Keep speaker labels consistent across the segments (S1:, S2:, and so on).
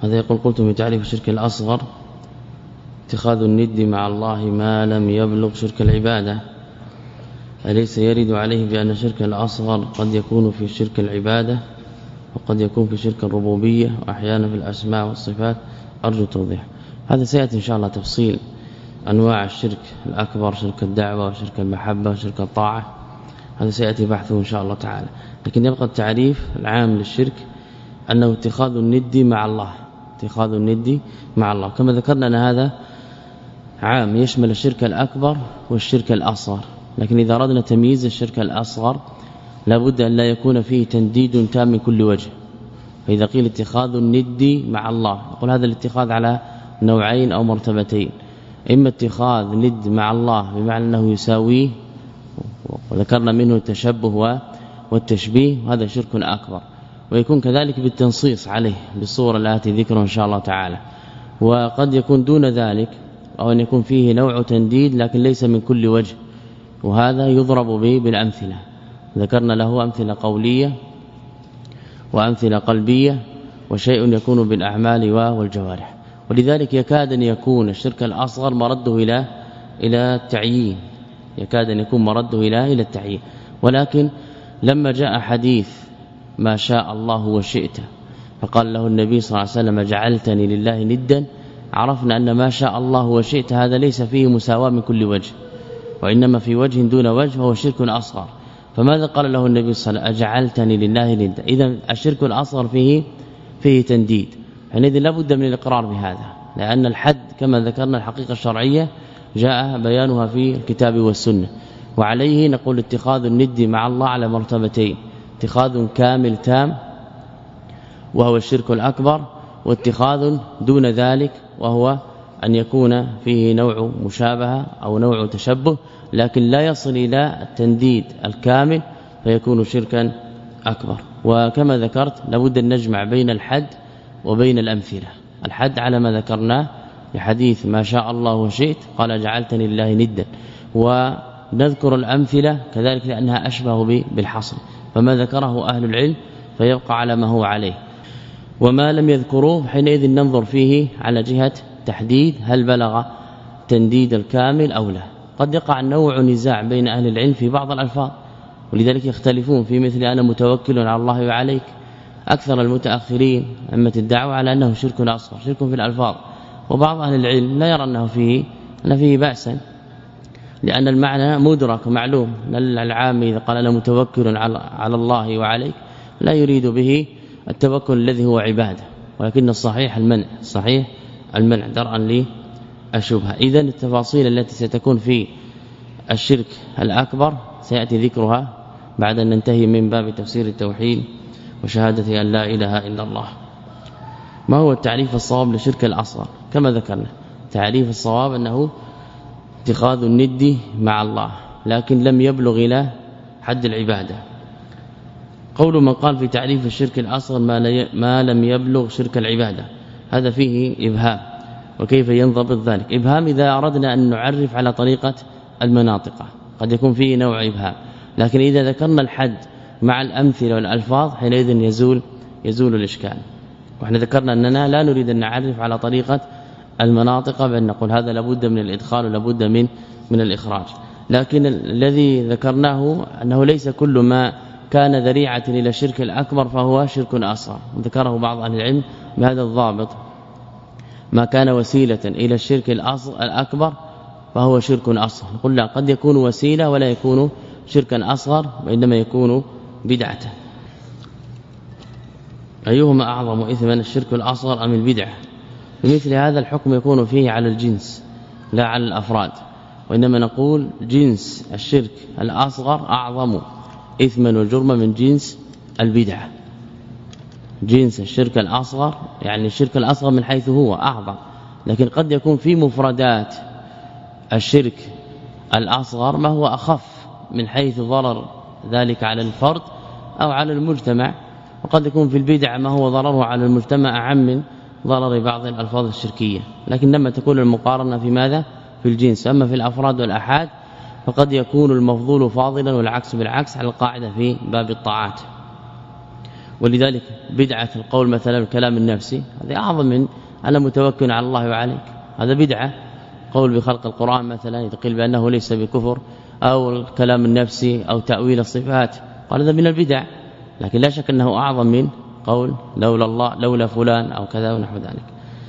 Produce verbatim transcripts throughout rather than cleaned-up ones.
S1: هذا يقول قلت في تعريف الشرك الأصغر اتخاذ الند مع الله ما لم يبلغ شرك العبادة، أليس يرد عليه بأن شرك الأصغر قد يكون في شرك العبادة وقد يكون في شرك الربوبية وأحيانا في الأسماء والصفات؟ أرجو توضيح. هذا سيأتي إن شاء الله تفصيل أنواع الشرك الأكبر، شرك الدعوة وشرك المحبة وشرك الطاعة، هذا سيأتي بحثه إن شاء الله تعالى. لكن يبقى التعريف العام للشرك أنه اتخاذ الند مع الله، اتخاذ الند مع الله كما ذكرنا أن هذا عام يشمل الشرك الأكبر والشرك الأصغر. لكن إذا أردنا تمييز الشرك الأصغر لابد أن لا يكون فيه تنديد تام من كل وجه. فإذا قيل اتخاذ الند مع الله نقول هذا الاتخاذ على نوعين أو مرتبتين، إما اتخاذ ند مع الله بمعنى أنه يساويه وذكرنا منه التشبه والتشبيه، وهذا شرك أكبر، ويكون كذلك بالتنصيص عليه بالصورة التي ذكرها إن شاء الله تعالى. وقد يكون دون ذلك أو أن يكون فيه نوع تنديد لكن ليس من كل وجه، وهذا يضرب به بالأمثلة. ذكرنا له أمثلة قولية وأمثلة قلبية وشيء يكون بالأعمال والجوارح. ولذلك يكاد أن يكون الشرك الأصغر مرده إلى إلى التعيين، يكاد أن يكون مرده إلى إلى التعيين. ولكن لما جاء حديث ما شاء الله وشئت فقال له النبي صلى الله عليه وسلم جعلتني لله ندا، عرفنا أن ما شاء الله وشئت هذا ليس فيه مساواة من كل وجه، وإنما في وجه دون وجه، وهو شرك أصغر. فماذا قال له النبي صلى الله عليه وسلم؟ أجعلتني لله ندا. إذن الشرك الأصغر فيه فيه تنديد، حينئذ لا بد من الإقرار بهذا، لأن الحد كما ذكرنا الحقيقة الشرعية جاء بيانها في الكتاب والسنة. وعليه نقول اتخاذ الند مع الله على مرتبتين، اتخاذ كامل تام وهو الشرك الأكبر، واتخاذ دون ذلك وهو أن يكون فيه نوع مشابهة أو نوع تشبه لكن لا يصل إلى التنديد الكامل فيكون شركا أكبر. وكما ذكرت لابد أن نجمع بين الحد وبين الأمثلة. الحد على ما ذكرناه لحديث ما شاء الله وشئت قال جعلتني لله ندا، ونذكر الأمثلة كذلك لأنها أشبه بالحصر، فما ذكره أهل العلم فيبقى على ما هو عليه، وما لم يذكروه حينئذ ننظر فيه على جهة تحديد هل بلغ تنديد الكامل أو لا. قد يقع نوع نزاع بين أهل العلم في بعض الألفاظ، ولذلك يختلفون في مثل أنا متوكل على الله وعليك. أكثر المتأخرين أمة الدعوة على أنه شرك أصغر، شرك في الألفاظ، وبعض أهل العلم لا يرى أنه فيه أن فيه بأسا، لأن المعنى مدرك معلوم. العام إذا قال أنا متوكل على الله وعليك لا يريد به التوكل الذي هو عبادة، ولكن الصحيح المنع، صحيح المنع درءا للشبهة. إذن التفاصيل التي ستكون في الشرك الأكبر سيأتي ذكرها بعد أن ننتهي من باب تفسير التوحيد وشهادة أن لا إله إلا الله. ما هو التعريف الصواب للشرك الأصغر؟ كما ذكرنا تعريف الصواب أنه اتخاذ الند مع الله لكن لم يبلغ إلى حد العبادة. قول من قال في تعريف الشرك الأصغر ما لم يبلغ شرك العبادة، هذا فيه إبهام. وكيف ينضبط ذلك؟ إبهام إذا أردنا أن نعرف على طريقة المناطق قد يكون فيه نوع إبهام، لكن إذا ذكرنا الحد مع الأمثلة والألفاظ حينئذ يزول يزول الإشكال. وإحنا ذكرنا أننا لا نريد أن نعرف على طريقة المناطق بأن نقول هذا لابد من الإدخال ولابد من من الإخراج. لكن الذي ذكرناه أنه ليس كل ما كان ذريعة إلى الشرك الأكبر فهو شرك أصغر، ذكره بعض أهل العلم بهذا الضابط: ما كان وسيلة إلى الشرك الأكبر فهو شرك أصغر. نقول لا، قد يكون وسيلة ولا يكون شركا أصغر، وإنما يكون بدعة. أيهما أعظم إثما الشرك الأصغر أم البدعة؟ بمثل هذا الحكم يكون فيه على الجنس لا على الأفراد، وإنما نقول جنس الشرك الأصغر أعظم إثما وجرما من جنس البدعة. جنس الشرك الأصغر يعني الشرك الأصغر من حيث هو أعظم، لكن قد يكون في مفردات الشرك الأصغر ما هو أخف من حيث ضرر ذلك على الفرد أو على المجتمع، وقد يكون في البدع ما هو ضرره على المجتمع أعم من ضرر بعض الألفاظ الشركية. لكن لما تكون المقارنة في ماذا؟ في الجنس. أما في الأفراد والأحاد فقد يكون المفضول فاضلا والعكس بالعكس على القاعدة في باب الطاعات. ولذلك بدعة القول مثلا الكلام النفسي هذا أعظم من أنا متوكل على الله وعليك، هذا بدعة. قول بخلق القرآن مثلا يقول بأنه ليس بكفر، أو الكلام النفسي أو تأويل الصفات، قال هذا من البدع، لكن لا شك أنه أعظم من قول لولا الله لولا فلان أو كذا ونحو ذلك.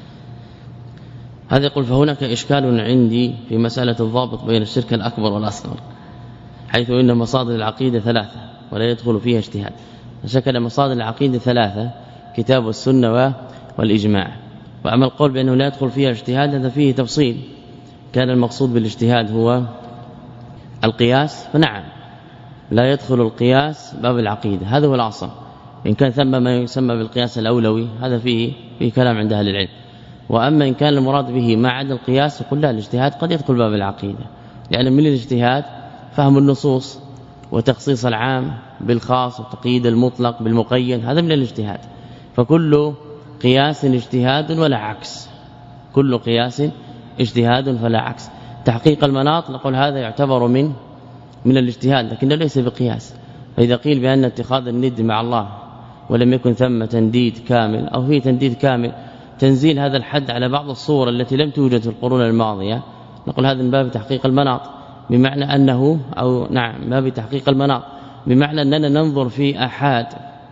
S1: هذا يقول فهناك إشكال عندي في مسألة الضابط بين الشرك الأكبر والأصغر، حيث إن مصادر العقيدة ثلاثة ولا يدخل فيها اجتهاد. شكل مصادر العقيدة ثلاثة كتاب السنة والإجماع، وأما القول بأنه لا يدخل فيها اجتهاد هذا فيه تفصيل. كان المقصود بالاجتهاد هو القياس، فنعم لا يدخل القياس باب العقيدة، هذا هو الأصل. إن كان ثم ما يسمى بالقياس الأولوي هذا فيه فيه كلام عند أهل العلم. وأما إن كان المراد به ما عدا القياس يقول لا، الاجتهاد قد يدخل باب العقيدة، لأن من الاجتهاد فهم النصوص وتخصيص العام بالخاص وتقييد المطلق بالمقيد، هذا من الاجتهاد. فكل قياس اجتهاد ولا عكس، كل قياس اجتهاد فلا عكس. تحقيق المناط نقول هذا يعتبر من من الاجتهاد لكنه ليس بقياس. فإذا قيل بأن اتخاذ الند مع الله ولم يكن ثم تنديد كامل أو فيه تنديد كامل، تنزيل هذا الحد على بعض الصور التي لم توجد في القرون الماضية، نقول هذا من باب تحقيق المناط، بمعنى أنه أو نعم باب تحقيق المناط بمعنى أننا ننظر في أحد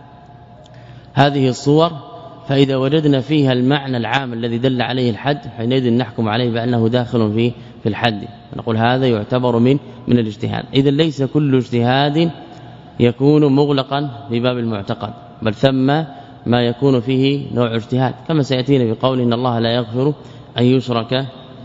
S1: هذه الصور، فإذا وجدنا فيها المعنى العام الذي دل عليه الحد حينئذ نحكم عليه بأنه داخل في في الحد، نقول هذا يعتبر من من الاجتهاد. إذا ليس كل اجتهاد يكون مغلقا في باب المعتقد، بل ثم ما يكون فيه نوع اجتهاد، كما سيأتينا بقول إن الله لا يغفر أن يشرك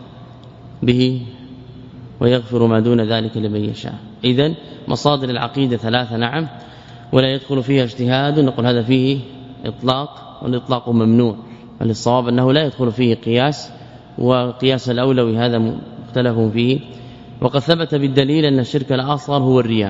S1: به ويغفر ما دون ذلك لمن يشاء. إذن مصادر العقيدة ثلاثة نعم، ولا يدخل فيها اجتهاد، نقول هذا فيه إطلاق، والإطلاق ممنوع، بل الصواب أنه لا يدخل فيه قياس، وقياس الأولوي هذا مختلف فيه. وقد ثبت بالدليل أن الشرك الأصغر هو الرياء.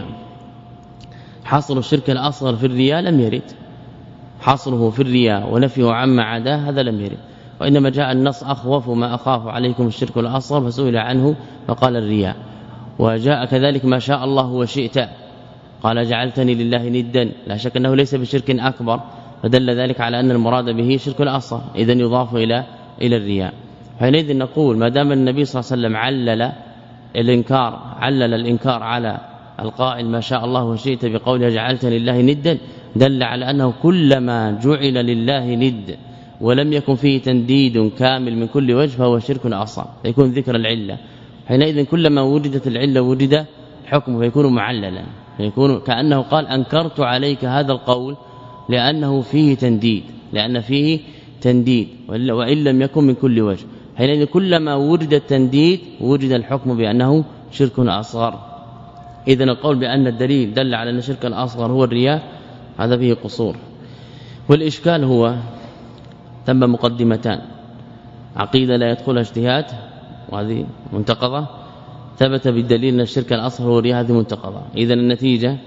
S1: حصر الشرك الأصغر في الرياء لم يرد، حصره في الرياء ونفيه عما عداه هذا لم يرد، وإنما جاء النص أخوف ما أخاف عليكم الشرك الأصغر فسئل عنه فقال الرياء. وجاء كذلك ما شاء الله وشئت، قال جعلتني لله ندا، لا شك أنه ليس بشرك أكبر، فدل ذلك على أن المراد به شرك الأصغر، إذن يضاف إلى إلى الرياء. حينئذ نقول ما دام النبي صلى الله عليه وسلم علل الإنكار علل الإنكار على القائل ما شاء الله وشئت بقوله جعلتني لله ندا، دل على أنه كلما جعل لله ند ولم يكن فيه تنديد كامل من كل وجه فهو شرك أصغر، فيكون ذكر العلة. حينئذ كلما وجدت العلة وجد حكم فيكون معللا، فيكون كأنه قال أنكرت عليك هذا القول لأنه فيه تنديد، لأن فيه تنديد وإن لم يكن من كل وجه. حينئذ كلما وجد التنديد وجد الحكم بأنه شرك أصغر. إذن القول بأن الدليل دل على أن الشرك الأصغر هو الرياء هذا فيه قصور. والإشكال هو ثم مقدمتان: عقيدة لا يدخلها اجتهاد وهذه منتقضة، ثبت بالدليل أن الشرك الأصغر هو الرياء هذه منتقضة. إذن النتيجة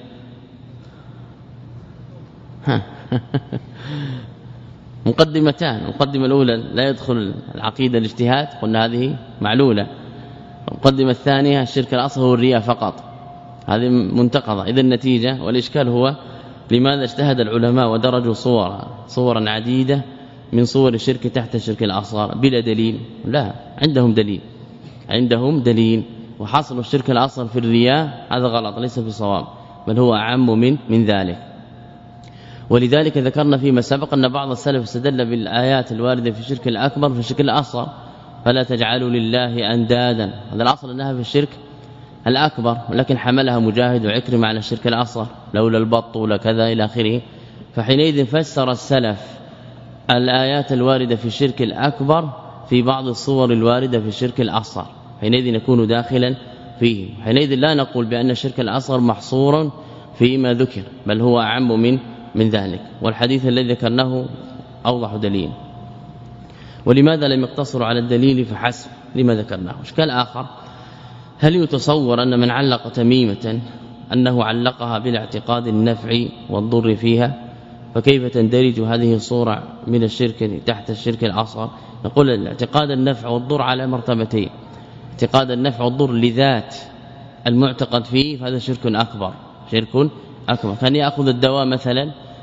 S1: مقدمتان. المقدمة الأولى لا يدخل العقيدة الاجتهاد، قلنا هذه معلولة. المقدمة الثانية الشرك الأصغر هو الرياء فقط، هذه منتقضة. إذن النتيجة والإشكال هو لماذا اجتهد العلماء ودرجوا صورا صورا عديدة من صور الشرك تحت الشرك الأصغر بلا دليل؟ لا، عندهم دليل، عندهم دليل. وحصل الشرك الأصغر في الرياء هذا غلط، ليس بصواب، بل هو أعم من من ذلك. ولذلك ذكرنا فيما سبق أن بعض السلف استدل بالآيات الواردة في الشرك الأكبر في الشرك الأصغر، فلا تجعلوا لله أندادا، هذا الأصل أنها في الشرك الأكبر، ولكن حملها مجاهد وعكرمة على الشرك الأصغر، لولا البط ولا كذا إلى آخره. فحينئذ فسر السلف الآيات الواردة في الشرك الأكبر في بعض الصور الواردة في الشرك الأصغر، حينئذ يكون داخلا فيه. حينئذ لا نقول بأن الشرك الأصغر محصور فيما ذكر، بل هو أعم من من ذلك. والحديث الذي ذكرناه أوضح دليل. ولماذا لم يقتصروا على الدليل فحسب لما ذكرناه؟ إشكال آخر: هل يتصور أن من علق تميمة أنه علقها بالاعتقاد النفع والضر فيها؟ فكيف تندرج هذه الصورة من الشرك تحت الشرك الأصغر؟ نقول الاعتقاد النفع والضر على مرتبتين: اعتقاد النفع والضر لذات المعتقد فيه فهذا شرك أكبر، شرك أكبر. كان يأخذ الدواء مثلا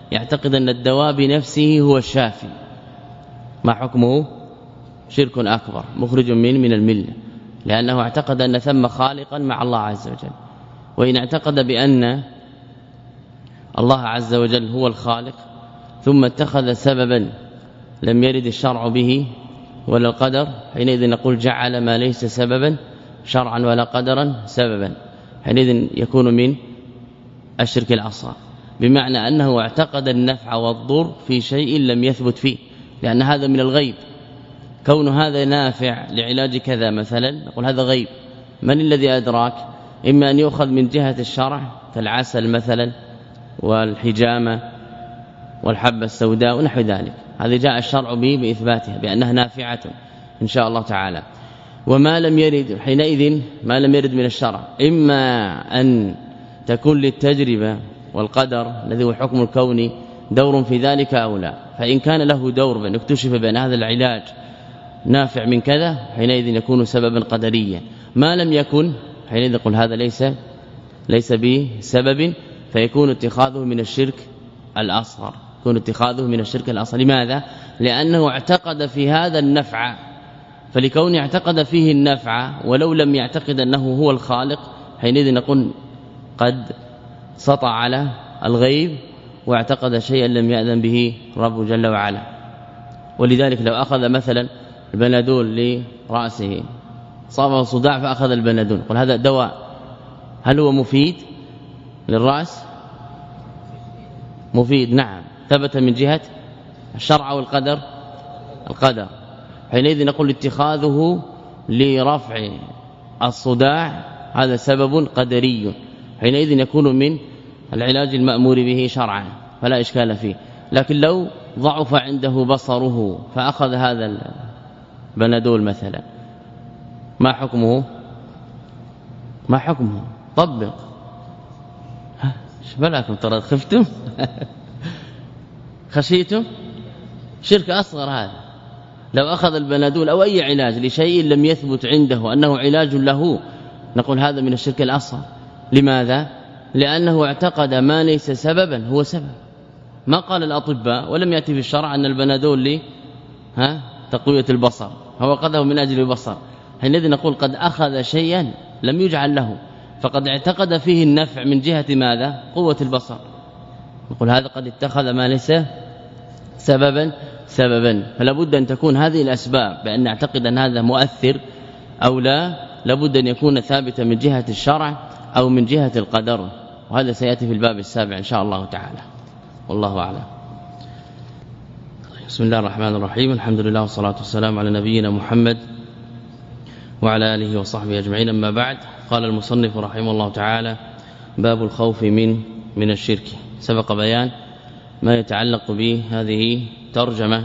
S1: يعتقد أن الدواء بنفسه هو الشافي، ما حكمه؟ شرك أكبر مخرج من من الملة، لأنه اعتقد أن ثم خالقا مع الله عز وجل. وإن اعتقد بأن الله عز وجل هو الخالق ثم اتخذ سببا لم يرد الشرع به ولا القدر، حينئذ نقول جعل ما ليس سببا شرعا ولا قدرا سببا، حينئذ يكون من الشرك الأصغر، بمعنى أنه اعتقد النفع والضر في شيء لم يثبت فيه، لأن هذا من الغيب. كون هذا نافع لعلاج كذا مثلا نقول هذا غيب، من الذي أدراك؟ إما أن يؤخذ من جهة الشرع كالعسل مثلا والحجامة والحبة السوداء ونحو ذلك، هذه جاء الشرع به بإثباتها بأنها نافعة إن شاء الله تعالى. وما لم يرد حينئذ ما لم يرد من الشرع إما أن تكون للتجربة والقدر الذي هو الحكم الكوني دور في ذلك أو لا، فإن كان له دور بأن اكتشف بأن هذا العلاج نافع من كذا حينئذ يكون سببا قدريا. ما لم يكن حينئذ نقول هذا ليس ليس بسبب، فيكون اتخاذه من الشرك الأصغر، يكون اتخاذه من الشرك الأصغر. لماذا؟ لأنه اعتقد في هذا النفع، فلكون اعتقد فيه النفع ولو لم يعتقد أنه هو الخالق حينئذ نقول قد سطع على الغيب واعتقد شيئا لم يأذن به رب جل وعلا. ولذلك لو أخذ مثلا البنادول لرأسه صابه صداع فأخذ البنادول، قل هذا دواء، هل هو مفيد للرأس؟ مفيد نعم، ثبت من جهة الشرع والقدر القدر، حينئذ نقول اتخاذه لرفع الصداع هذا سبب قدري، حينئذ يكون من العلاج المأمور به شرعا فلا إشكال فيه. لكن لو ضعف عنده بصره فأخذ هذا البنادول مثلا ما حكمه؟ ما حكمه؟ طبق. ايش بلاكم ترى خفتم خشيتم؟ شرك أصغر هذا. لو أخذ البنادول أو أي علاج لشيء لم يثبت عنده أنه علاج له نقول هذا من الشرك الأصغر. لماذا؟ لأنه اعتقد ما ليس سببا هو سبب. ما قال الأطباء ولم يأتي في الشرع أن البنادول لي ها تقوية البصر، هو أخذه من أجل البصر، حينئذ نقول قد أخذ شيئا لم يجعل له، فقد اعتقد فيه النفع من جهة ماذا؟ قوة البصر، نقول هذا قد اتخذ ما ليس سببا سببا. فلا بد أن تكون هذه الأسباب بأن نعتقد أن هذا مؤثر أو لا، لابد أن يكون ثابتا من جهة الشرع أو من جهة القدر، وهذا سيأتي في الباب السابع إن شاء الله تعالى، والله أعلم. بسم الله الرحمن الرحيم، الحمد لله والصلاة والسلام على نبينا محمد وعلى آله وصحبه أجمعين. أما بعد، قال المصنف رحمه الله تعالى: باب الخوف من من الشرك. سبق بيان ما يتعلق به هذه ترجمة،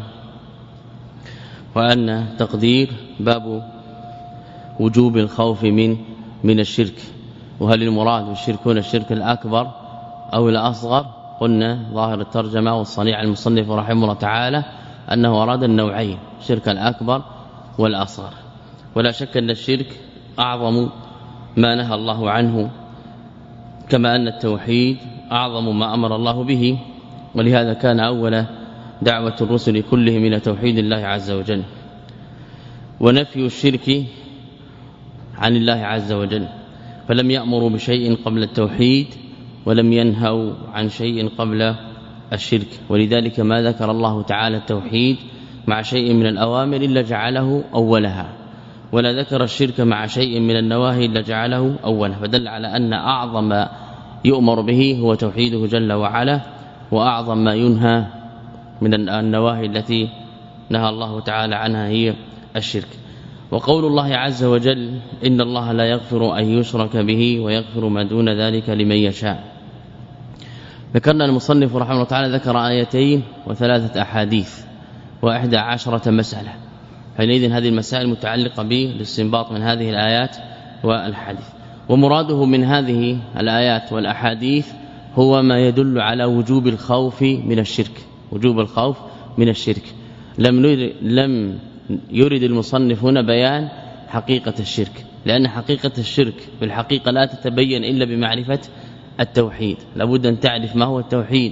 S1: وأن تقدير باب وجوب الخوف من من الشرك، وهل المراد بالشرك هنا الشرك الأكبر أو الأصغر؟ قلنا ظاهر الترجمة والصنيع المصنف رحمه الله تعالى أنه أراد النوعين، الشرك الأكبر والأصغر. ولا شك أن الشرك أعظم ما نهى الله عنه، كما أن التوحيد أعظم ما أمر الله به، ولهذا كان أول دعوة الرسل كلهم إلى توحيد الله عز وجل ونفي الشرك عن الله عز وجل، فلم يأمروا بشيء قبل التوحيد ولم ينهوا عن شيء قبل الشرك. ولذلك ما ذكر الله تعالى التوحيد مع شيء من الأوامر إلا جعله أولها، ولا ذكر الشرك مع شيء من النواهي إلا جعله أولها، فدل على أن أعظم ما يؤمر به هو توحيده جل وعلا، وأعظم ما ينهى من النواهي التي نهى الله تعالى عنها هي الشرك. وقول الله عز وجل: إن الله لا يغفر أن يشرك به ويغفر ما دون ذلك لمن يشاء. ذكرنا المصنف رحمه الله تعالى ذكر آيتين وثلاثة أحاديث وإحدى عشرة مسألة، حينئذ هذه المسائل متعلقة بالاستنباط من هذه الآيات والحديث. ومراده من هذه الآيات والأحاديث هو ما يدل على وجوب الخوف من الشرك، وجوب الخوف من الشرك. لم لم يرد المصنف هنا بيان حقيقة الشرك، لأن حقيقة الشرك في الحقيقة لا تتبين إلا بمعرفة التوحيد. لابد أن تعرف ما هو التوحيد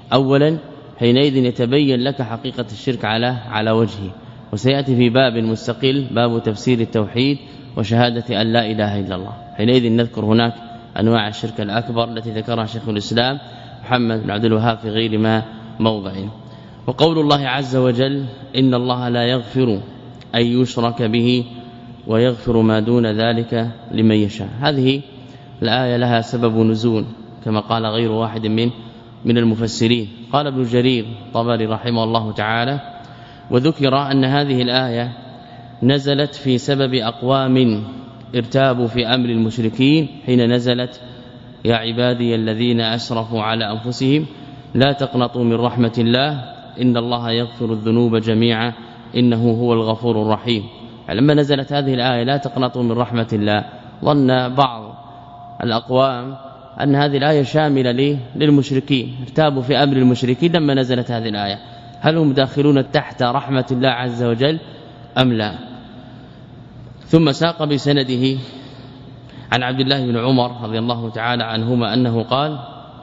S1: اولا حينئذ يتبين لك حقيقة الشرك على على وجهه، وسياتي في باب مستقل باب تفسير التوحيد وشهادة أن لا إله إلا الله. حينئذ نذكر هناك أنواع الشرك الأكبر التي ذكرها شيخ الإسلام محمد بن عبد الوهاب في غير ما موضع. وقول الله عز وجل إن الله لا يغفر أن يشرك به ويغفر ما دون ذلك لمن يشاء. هذه الآية لها سبب نزول كما قال غير واحد من من المفسرين. قال ابن جرير الطبري رحمه الله تعالى: وذكر أن هذه الآية نزلت في سبب أقوام ارتابوا في أمر المشركين حين نزلت يا عبادي الذين أسرفوا على أنفسهم لا تقنطوا من رحمة الله إن الله يغفر الذنوب جميعا إنه هو الغفور الرحيم. لما نزلت هذه الآية لا تقنطوا من رحمة الله ظن بعض الأقوام أن هذه الآية شاملة للمشركين، ارتابوا في أمر المشركين لما نزلت هذه الآية، هل هم داخلون تحت رحمة الله عز وجل أم لا؟ ثم ساق بسنده عن عبد الله بن عمر رضي الله تعالى عنهما أنه قال: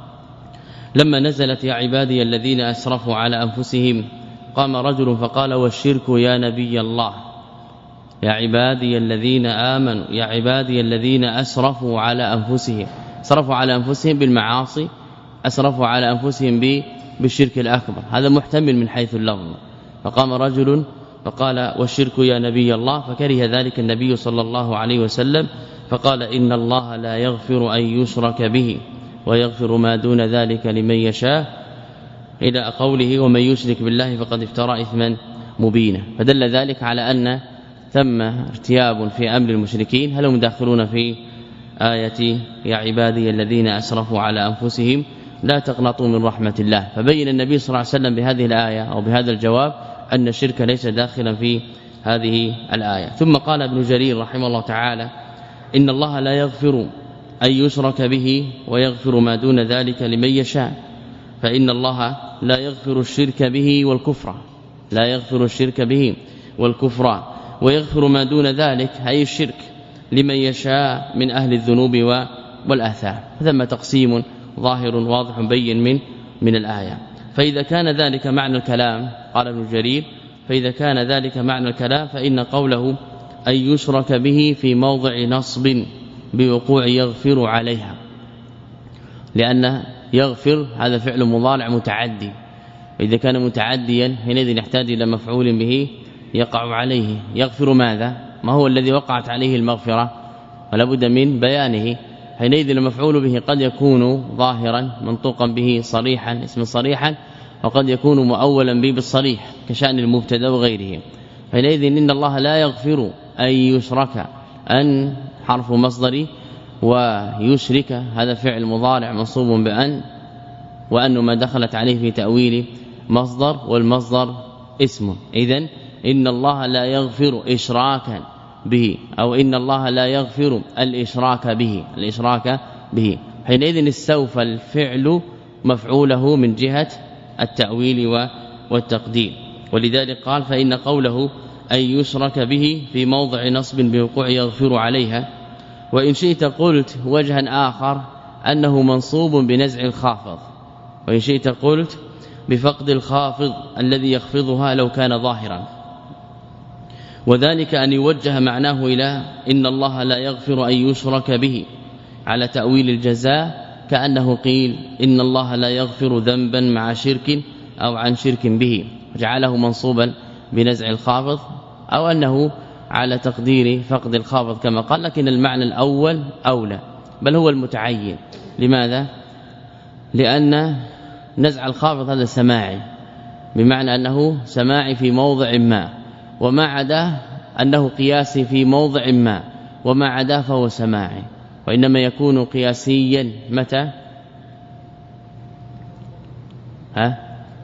S1: لما نزلت يا عبادي الذين أسرفوا على أنفسهم قام رجل فقال: والشرك يا نبي الله، يا عبادي الذين آمنوا، يا عبادي الذين أسرفوا على أنفسهم، أسرفوا على أنفسهم بالمعاصي، أسرفوا على أنفسهم بالشرك الأكبر، هذا محتمل من حيث اللفظ. فقام رجل فقال: والشرك يا نبي الله، فكره ذلك النبي صلى الله عليه وسلم فقال: إن الله لا يغفر أن يشرك به ويغفر ما دون ذلك لمن يشاء، إلى قوله: ومن يشرك بالله فقد افترى إثما مبينا. فدل ذلك على أن ثم ارتياب في أمر المشركين، هل هم داخلون في آية يا عبادي الذين أسرفوا على أنفسهم لا تقنطوا من رحمة الله. فبين النبي صلى الله عليه وسلم بهذه الآية أو بهذا الجواب أن الشرك ليس داخلا في هذه الآية. ثم قال ابن جرير رحمه الله تعالى: إن الله لا يغفر أن يشرك به ويغفر ما دون ذلك لمن يشاء، فإن الله لا يغفر الشرك به والكفر، لا يغفر الشرك به والكفر ويغفر ما دون ذلك أي الشرك لمن يشاء من أهل الذنوب والآثام. ثم تقسيم ظاهر واضح بين من من الآية. فإذا كان ذلك معنى الكلام، قال ابن جرير: فإذا كان ذلك معنى الكلام فإن قوله أن يشرك به في موضع نصب بوقوع يغفر عليها، لأن يغفر هذا فعل مضارع متعدي، إذا كان متعديا حينئذ يحتاج إلى مفعول به يقع عليه. يغفر ماذا؟ ما هو الذي وقعت عليه المغفرة؟ ولا بد من بيانه. حينئذ المفعول به قد يكون ظاهرا منطوقا به صريحا اسم صريحا، وقد يكون مؤولا به بالصريح كشأن المبتدا وغيره. حينئذ إن الله لا يغفر أن يشرك، أن حرف مصدري، ويشرك هذا فعل مضارع منصوب بأن، وأن ما دخلت عليه في تأويل مصدر، والمصدر اسم. إذن إن الله لا يغفر إشراكا به، أو إن الله لا يغفر الإشراك به، الإشراك به. حينئذ استوفى الفعل مفعوله من جهة التأويل والتقدير. ولذلك قال: فإن قوله أن يشرك به في موضع نصب بوقوع يغفر عليها. وإن شئت قلت وجها آخر أنه منصوب بنزع الخافض، وإن شئت قلت بفقد الخافض الذي يخفضها لو كان ظاهرا، وذلك أن يوجه معناه إلى إن الله لا يغفر أن يشرك به على تأويل الجزاء، كأنه قيل إن الله لا يغفر ذنبا مع شرك أو عن شرك به، جعله منصوبا بنزع الخافض، أو أنه على تقدير فقد الخافض كما قال. لكن المعنى الأول أولى، بل هو المتعين. لماذا؟ لأن نزع الخافض هذا سماعي، بمعنى أنه سماعي في موضع ما، وما عداه أنه قياسي في موضع ما، وما عداه فهو سماعي. وإنما يكون قياسيا متى؟ ها؟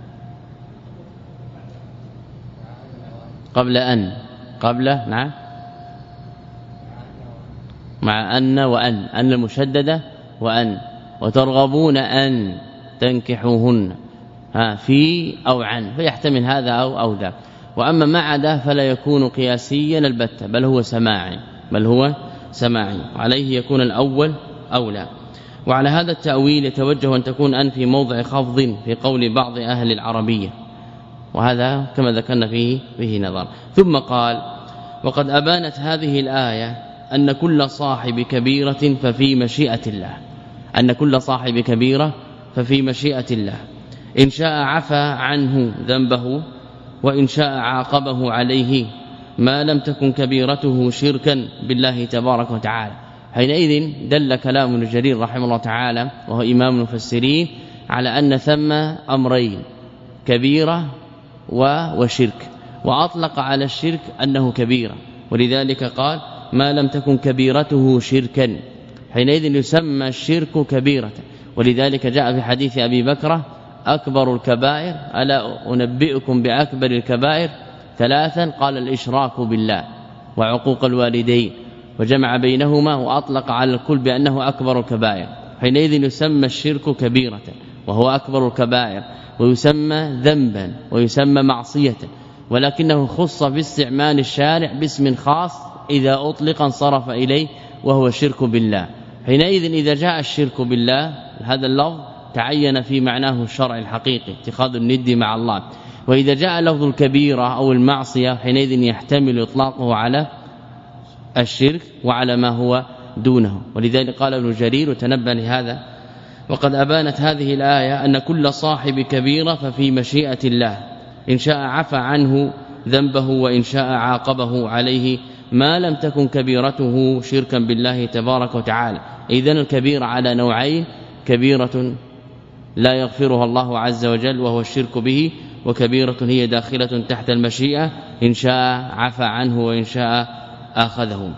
S1: قبل أن قبل نعم مع أن وأن، أن المشددة وأن، وترغبون أن تنكحوهن ها في أو عن، فيحتمل هذا أو أو ذاك. وأما ما عداه فلا يكون قياسيا البتة، بل هو سماعي، بل هو سماعي، عليه يكون الأول أولى. وعلى هذا التأويل يتوجه أن تكون أن في موضع خفض في قول بعض أهل العربية، وهذا كما ذكرنا فيه فيه نظر. ثم قال: وقد أبانت هذه الآية أن كل صاحب كبيرة ففي مشيئة الله، أن كل صاحب كبيرة ففي مشيئة الله، إن شاء عفى عنه ذنبه وإن شاء عاقبه عليه ما لم تكن كبيرته شركا بالله تبارك وتعالى. حينئذ دل كلام ابن جرير رحمه الله تعالى وهو إمام المفسرين على أن ثم أمرين: كبيرة وشرك، وأطلق على الشرك أنه كبيرة، ولذلك قال: ما لم تكن كبيرته شركا، حينئذ يسمى الشرك كبيرة. ولذلك جاء في حديث أبي بكر: أكبر الكبائر ألا أنبئكم بأكبر الكبائر ثلاثا؟ قال: الإشراك بالله وعقوق الوالدين، وجمع بينهما وأطلق على الكل بأنه أكبر الكبائر. حينئذ يسمى الشرك كبيرة وهو أكبر الكبائر، ويسمى ذنبا ويسمى معصية، ولكنه خص باستعمال الشارع باسم خاص إذا أطلق انصرف إليه وهو الشرك بالله. حينئذ إذا جاء الشرك بالله هذا اللفظ تعين في معناه الشرعي الحقيقي اتخاذ الند مع الله، وإذا جاء لفظ الكبيرة أو المعصية حينئذ يحتمل إطلاقه على الشرك وعلى ما هو دونه. ولذلك قال ابن جرير وتنبه لهذا: وقد أبانت هذه الآية أن كل صاحب كبيرة ففي مشيئة الله، إن شاء عفى عنه ذنبه وإن شاء عاقبه عليه ما لم تكن كبيرته شركا بالله تبارك وتعالى. إذن الكبير على نوعين: كبيرة لا يغفرها الله عز وجل وهو الشرك به، وكبيرة هي داخلة تحت المشيئة إن شاء عفى عنه وإن شاء آخذه.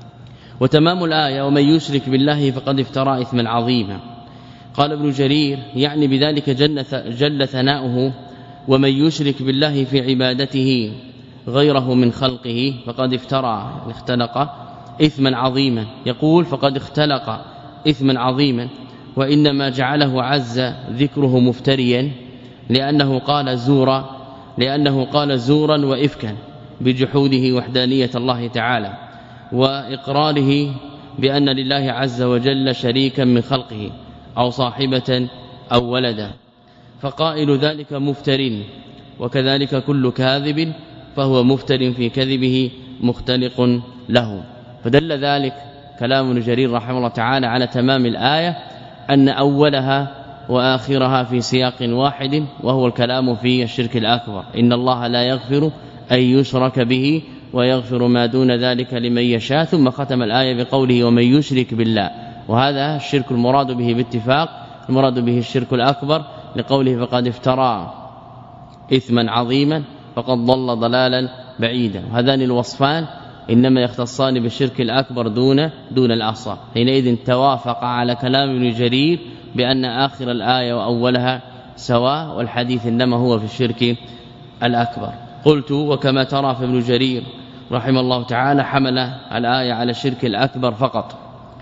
S1: وتمام الآية: ومن يشرك بالله فقد افترى إثما عظيما. قال ابن جرير: يعني بذلك جل ثناؤه: ومن يشرك بالله في عبادته غيره من خلقه فقد افترى اختلق إثما عظيما. يقول: فقد اختلق إثما عظيما، وإنما جعله عز ذكره مفتريا لأنه قال زورا لأنه قال زورا وإفكا بجحوده وحدانية الله تعالى، وإقراره بأن لله عز وجل شريكا من خلقه أو صاحبة أو ولدا، فقائل ذلك مفتر، وكذلك كل كاذب فهو مفتر في كذبه مختلق له. فدل ذلك كلام ابن جرير رحمه الله تعالى على تمام الآية أن أولها وآخرها في سياق واحد، وهو الكلام في الشرك الأكبر: إن الله لا يغفر أن يشرك به ويغفر ما دون ذلك لمن يشاء. ثم ختم الآية بقوله: ومن يشرك بالله، وهذا الشرك المراد به باتفاق، المراد به الشرك الأكبر لقوله: فقد افترى إثما عظيما فقد ضل ضلالا بعيدا. وهذان الوصفان إنما يختصان بالشرك الأكبر دون دون الأصغر. حينئذ توافق على كلام ابن جرير بأن آخر الآية وأولها سواء، والحديث إنما هو في الشرك الأكبر. قلت: وكما ترى في ابن جرير رحمه الله تعالى حمل الآية على الشرك الأكبر فقط،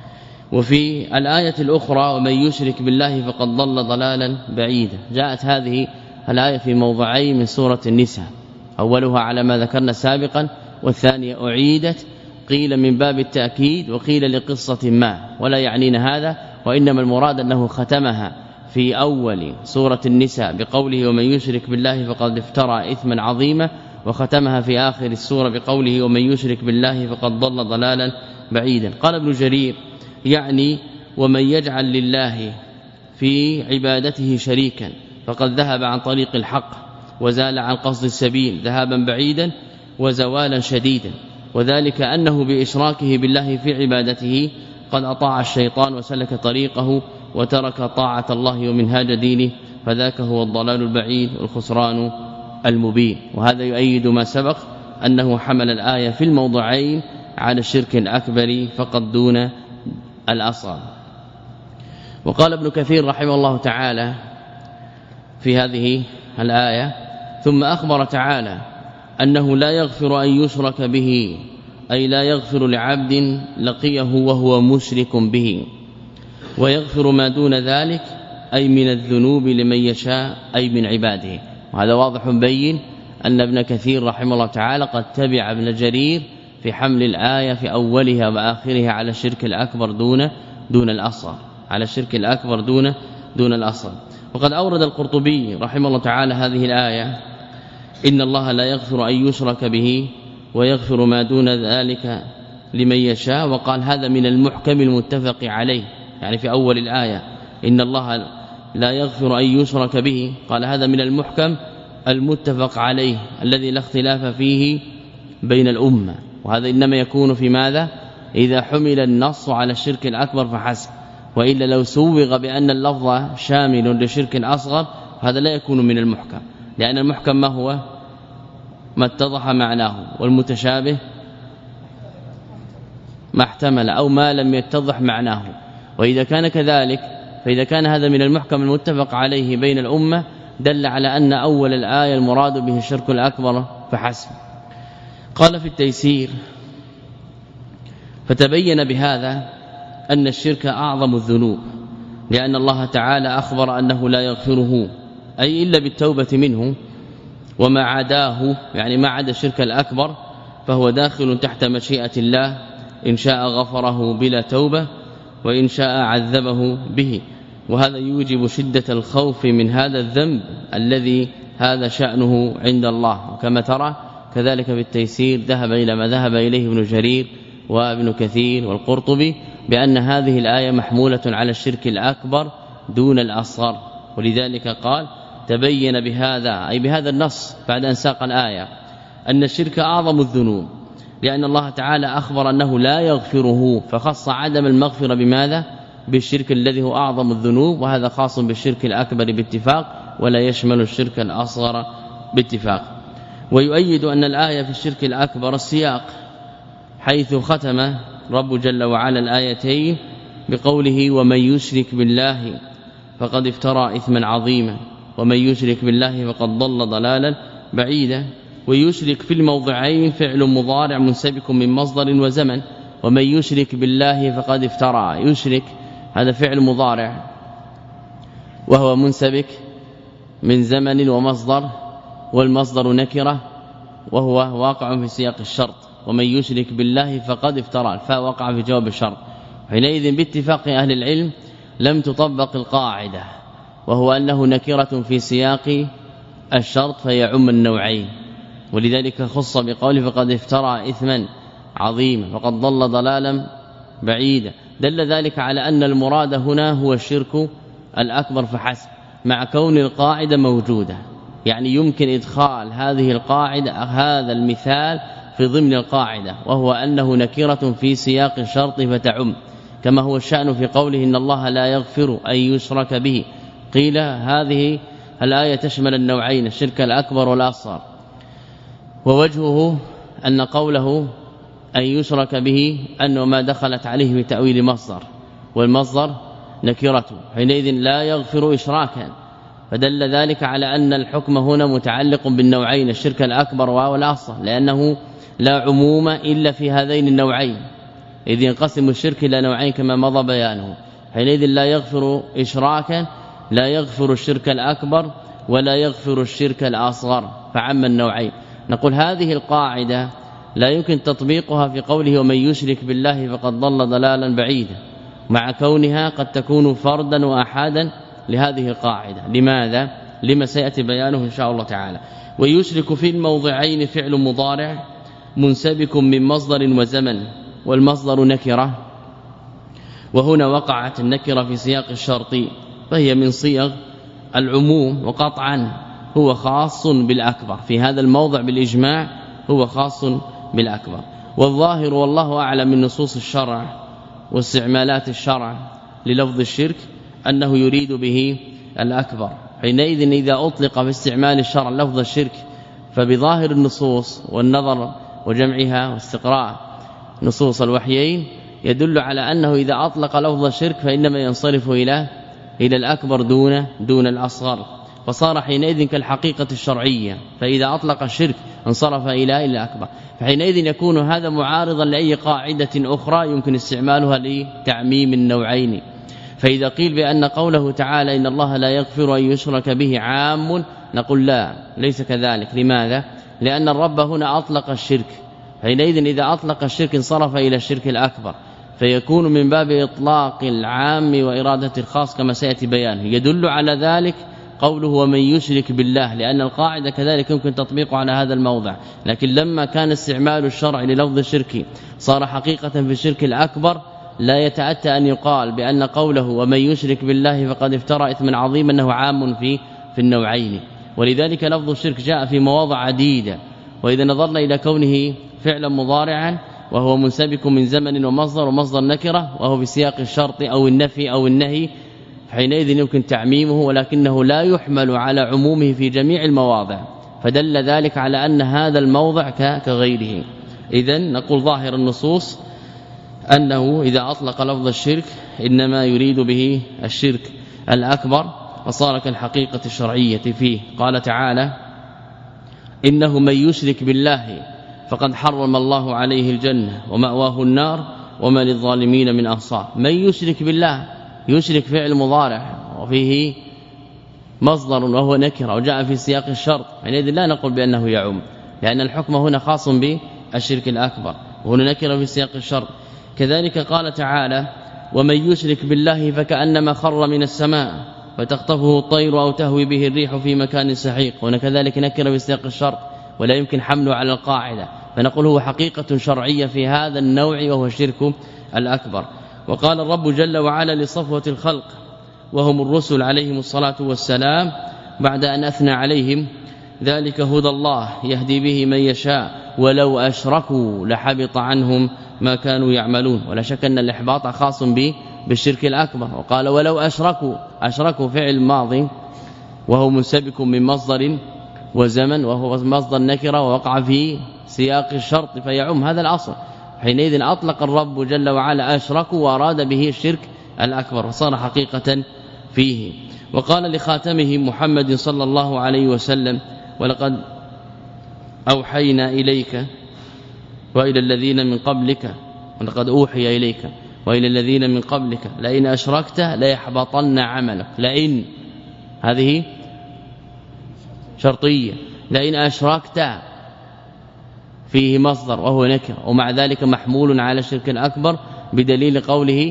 S1: وفي الآية الأخرى: ومن يشرك بالله فقد ضل ضلالا بعيدا، جاءت هذه الآية في موضعين من سورة النساء، أولها على ما ذكرنا سابقا، والثانية أعيدت، قيل من باب التأكيد وقيل لقصة ما، ولا يعنينا هذا، وإنما المراد أنه ختمها في أول سورة النساء بقوله: ومن يشرك بالله فقد افترى إثما عظيما، وختمها في آخر السورة بقوله: ومن يشرك بالله فقد ضل ضلالا بعيدا. قال ابن جرير: يعني ومن يجعل لله في عبادته شريكا فقد ذهب عن طريق الحق وزال عن قصد السبيل ذهابا بعيدا وزوالا شديدا، وذلك أنه بإشراكه بالله في عبادته قد أطاع الشيطان وسلك طريقه وترك طاعة الله ومنهاج دينه، فذاك هو الضلال البعيد والخسران المبين. وهذا يؤيد ما سبق أنه حمل الآية في الموضعين على الشرك الأكبر فقط دون الأصغر. وقال ابن كثير رحمه الله تعالى في هذه الآية: ثم أخبر تعالى أنه لا يغفر أن يشرك به، أي لا يغفر لعبد لقيه وهو مشرك به، ويغفر ما دون ذلك أي من الذنوب لمن يشاء أي من عباده. وهذا واضح بين أن ابن كثير رحمه الله تعالى قد تبع ابن جرير في حمل الآية في أولها وآخرها على الشرك الأكبر دون دون الأصغر. على الشرك الأكبر دون دون الأصغر. وقد أورد القرطبي رحمه الله تعالى هذه الآية: إن الله لا يغفر أن يشرك به ويغفر ما دون ذلك لمن يشاء، وقال هذا من المحكم المتفق عليه، يعني في أول الآية إن الله لا يغفر أن يشرك به، قال هذا من المحكم المتفق عليه الذي لا اختلاف فيه بين الأمة، وهذا إنما يكون في ماذا؟ إذا حمل النص على الشرك الأكبر فحسب، وإلا لو سوغ بأن اللفظ شامل لشرك أصغر هذا لا يكون من المحكم، لأن المحكم ما هو؟ ما اتضح معناه، والمتشابه ما احتمل أو ما لم يتضح معناه. وإذا كان كذلك فإذا كان هذا من المحكم المتفق عليه بين الأمة دل على أن أول الآية المراد به الشرك الأكبر فحسب. قال في التيسير: فتبين بهذا أن الشرك أعظم الذنوب، لأن الله تعالى أخبر أنه لا يغفره أي إلا بالتوبة منه، وما عداه يعني ما عدا الشرك الأكبر فهو داخل تحت مشيئة الله، إن شاء غفره بلا توبة وإن شاء عذبه به، وهذا يوجب شدة الخوف من هذا الذنب الذي هذا شأنه عند الله. وكما ترى كذلك في التيسير ذهب إلى ما ذهب إليه ابن جرير وابن كثير والقرطبي بأن هذه الآية محمولة على الشرك الأكبر دون الأصغر، ولذلك قال: تبين بهذا أي بهذا النص بعد أن ساق الآية أن الشرك أعظم الذنوب، لأن الله تعالى أخبر أنه لا يغفره، فخص عدم المغفرة بماذا؟ بالشرك الذي هو أعظم الذنوب، وهذا خاص بالشرك الأكبر باتفاق ولا يشمل الشرك الأصغر باتفاق. ويؤيد أن الآية في الشرك الأكبر السياق، حيث ختم رب جل وعلا الآيتين بقوله: ومن يشرك بالله فقد افترى إثما عظيما، ومن يشرك بالله فقد ضل ضلالا بعيدا. ويشرك في الموضعين فعل مضارع منسبك من مصدر وزمن، ومن يشرك بالله فقد افترى، يشرك هذا فعل مضارع وهو منسبك من زمن ومصدر، والمصدر نكرة وهو واقع في سياق الشرط، ومن يشرك بالله فقد افترى، الفاء وقع في جواب الشرط. حينئذ باتفاق أهل العلم لم تطبق القاعدة، وهو أنه نكرة في سياق الشرط فيعم النوعين، ولذلك خص بقوله فقد افترى إثما عظيما فقد ضل ضلالا بعيدا. دل ذلك على أن المراد هنا هو الشرك الأكبر فحسب، مع كون القاعدة موجودة، يعني يمكن إدخال هذه القاعدة هذا المثال في ضمن القاعدة، وهو أنه نكرة في سياق الشرط فتعم، كما هو الشأن في قوله إن الله لا يغفر أن يشرك به. قيل هذه الآية تشمل النوعين الشرك الأكبر والأصغر، ووجهه أن قوله أن يشرك به أنه ما دخلت عليه بتأويل مصدر، والمصدر نكرته، حينئذ لا يغفر إشراكا، فدل ذلك على أن الحكم هنا متعلق بالنوعين الشرك الأكبر والأصغر، لأنه لا عموم إلا في هذين النوعين، إذ ينقسم الشرك إلى نوعين كما مضى بيانه. حينئذ لا يغفر إشراكا، لا يغفر الشرك الأكبر ولا يغفر الشرك الأصغر، فعم النوعين. نقول هذه القاعدة لا يمكن تطبيقها في قوله ومن يشرك بالله فقد ضل ضلالا بعيدا، مع كونها قد تكون فردا وأحادا لهذه القاعدة. لماذا؟ لما سيأتي بيانه إن شاء الله تعالى. ويشرك في الموضعين فعل مضارع منسبك من مصدر وزمن، والمصدر نكرة، وهنا وقعت النكرة في سياق الشرط، فهي من صيغ العموم، وقطعا هو خاص بالأكبر في هذا الموضع بالإجماع، هو خاص بالأكبر. والظاهر والله أعلم من نصوص الشرع واستعمالات الشرع للفظ الشرك أنه يريد به الأكبر. حينئذ إذا أطلق في استعمال الشرع لفظ الشرك فبظاهر النصوص والنظر وجمعها واستقراء نصوص الوحيين يدل على أنه إذا أطلق لفظ الشرك فإنما ينصرف إلى إلى الأكبر دون دون الأصغر، فصار حينئذ كالحقيقة الشرعية، فإذا أطلق الشرك انصرف إلى إلى الأكبر، فحينئذ يكون هذا معارضا لأي قاعدة أخرى يمكن استعمالها لتعميم النوعين. فإذا قيل بأن قوله تعالى إن الله لا يغفر أن يشرك به عام، نقول لا، ليس كذلك. لماذا؟ لأن الرب هنا أطلق الشرك، حينئذ إذا أطلق الشرك انصرف إلى الشرك الأكبر، فيكون من باب إطلاق العام وإرادة الخاص كما سيأتي بيانه. يدل على ذلك قوله ومن يشرك بالله، لأن القاعدة كذلك يمكن تطبيقه على هذا الموضع، لكن لما كان استعمال الشرع للفظ الشرك صار حقيقة في الشرك الأكبر لا يتأتى أن يقال بأن قوله ومن يشرك بالله فقد افترى إثما عظيما أنه عام في في النوعين. ولذلك لفظ الشرك جاء في مواضع عديدة، وإذا نظرنا إلى كونه فعلا مضارعا وهو منسبك من زمن ومصدر ومصدر نكرة وهو في سياق الشرط أو النفي أو النهي، حينئذ يمكن تعميمه، ولكنه لا يحمل على عمومه في جميع المواضع، فدل ذلك على أن هذا الموضع كغيره. إذن نقول ظاهر النصوص أنه إذا أطلق لفظ الشرك إنما يريد به الشرك الأكبر، وصار كالحقيقة الشرعية فيه. قال تعالى إنه من يشرك بالله فقد حرم الله عليه الجنة ومأواه النار وما للظالمين من أنصار. من يشرك بالله، يشرك فعل مضارع وفيه مصدر وهو نكره وجاء في سياق الشرط، يعني لا نقول بأنه يعم، لأن الحكم هنا خاص بالشرك الأكبر وهنا نكره في سياق الشرط. كذلك قال تعالى ومن يشرك بالله فكأنما خر من السماء فتخطفه الطير أو تهوي به الريح في مكان سحيق، وهنا كذلك نكره في سياق الشرط ولا يمكن حمله على القاعدة، فنقول هو حقيقة شرعية في هذا النوع وهو الشرك الأكبر. وقال الرب جل وعلا لصفوة الخلق وهم الرسل عليهم الصلاة والسلام بعد أن أثنى عليهم ذلك هدى الله يهدي به من يشاء ولو أشركوا لحبط عنهم ما كانوا يعملون. ولا شك أن الإحباط خاص به بالشرك الأكبر. وقال ولو أشركوا، أشركوا فعل ماضي وهو منسبك من مصدر وزمن وهو مصدر نكره ووقع في سياق الشرط فيعم هذا الأصل، حينئذ أطلق الرب جل وعلا أشركوا وأراد به الشرك الأكبر وصار حقيقة فيه. وقال لخاتمه محمد صلى الله عليه وسلم ولقد أوحينا إليك وإلى الذين من قبلك ولقد أوحي إليك وإلى الذين من قبلك لئن أشركت ليحبطن عملك. لئن هذه شرطية، لئن أشركت فيه مصدر وهو نكر، ومع ذلك محمول على الشرك الأكبر بدليل قوله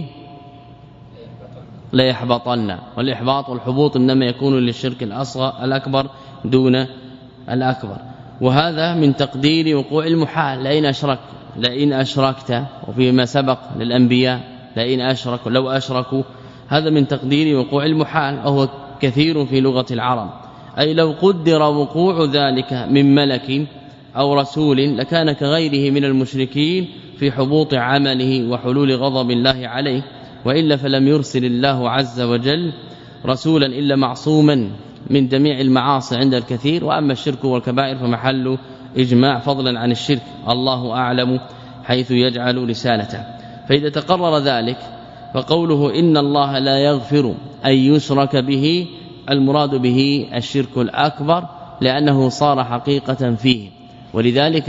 S1: لا يحبطن، والإحباط والحبوط إنما يكون للشرك الأصغر الأكبر دون الأكبر. وهذا من تقدير وقوع المحال. لئن أشرك، لئن أشركت، وفيما سبق للأنبياء لئن أشركوا لو أشركوا، هذا من تقدير وقوع المحال وهو كثير في لغة العرب، أي لو قدر وقوع ذلك من ملك أو رسول لكان كغيره من المشركين في حبوط عمله وحلول غضب الله عليه، وإلا فلم يرسل الله عز وجل رسولا إلا معصوما من جميع المعاصي عند الكثير. وأما الشرك والكبائر فمحل إجماع فضلا عن الشرك، الله أعلم حيث يجعل رسالته. فإذا تقرر ذلك فقوله إن الله لا يغفر أن يشرك به المراد به الشرك الأكبر لأنه صار حقيقة فيه. ولذلك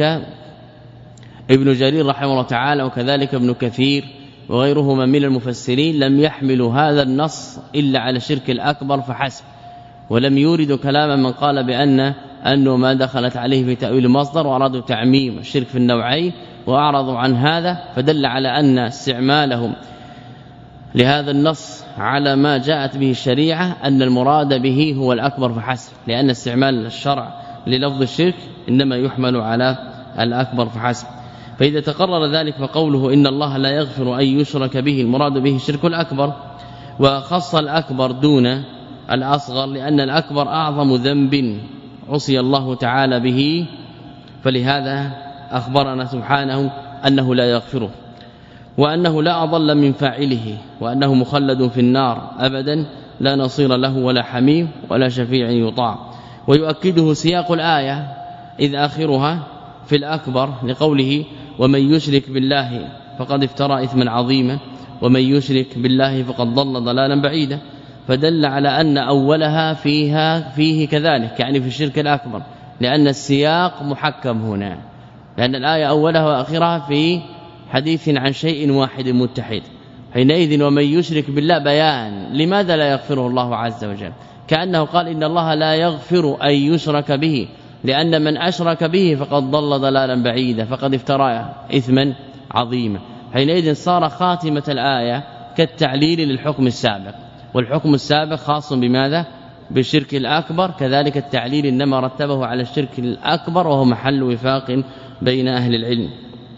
S1: ابن جرير رحمه الله تعالى وكذلك ابن كثير وغيرهما من المفسرين لم يحملوا هذا النص إلا على الشرك الأكبر فحسب، ولم يوردوا كلام من قال بأن أنه ما دخلت عليه في تأويل المصدر وأرادوا تعميم الشرك في النوعين وأعرضوا عن هذا، فدل على أن استعمالهم لهذا النص على ما جاءت به الشريعة أن المراد به هو الأكبر فحسب، لأن استعمال الشرع للفظ الشرك إنما يحمل على الأكبر فحسب. فإذا تقرر ذلك فقوله إن الله لا يغفر أن يشرك به المراد به الشرك الأكبر، وخص الأكبر دون الأصغر لأن الأكبر أعظم ذنب عصي الله تعالى به، فلهذا أخبرنا سبحانه أنه لا يغفره وأنه لا أضل من فاعله وأنه مخلد في النار أبدا لا نصير له ولا حميم ولا شفيع يطاع. ويؤكده سياق الآية إذ آخرها في الأكبر لقوله ومن يشرك بالله فقد افترى إثما عظيما ومن يشرك بالله فقد ضل ضلالا بعيدا، فدل على أن أولها فيها فيه كذلك، يعني في الشرك الأكبر، لأن السياق محكم هنا، لأن الآية أولها وآخرها في حديث عن شيء واحد متحد. حينئذ ومن يشرك بالله بيان لماذا لا يغفره الله عز وجل، كأنه قال إن الله لا يغفر أن يشرك به، لأن من أشرك به فقد ضل ضلالا بعيدا فقد افترى إثما عظيما. حينئذ صار خاتمة الآية كالتعليل للحكم السابق، والحكم السابق خاص بماذا؟ بالشرك الأكبر، كذلك التعليل إنما رتبه على الشرك الأكبر وهو محل وفاق بين أهل العلم.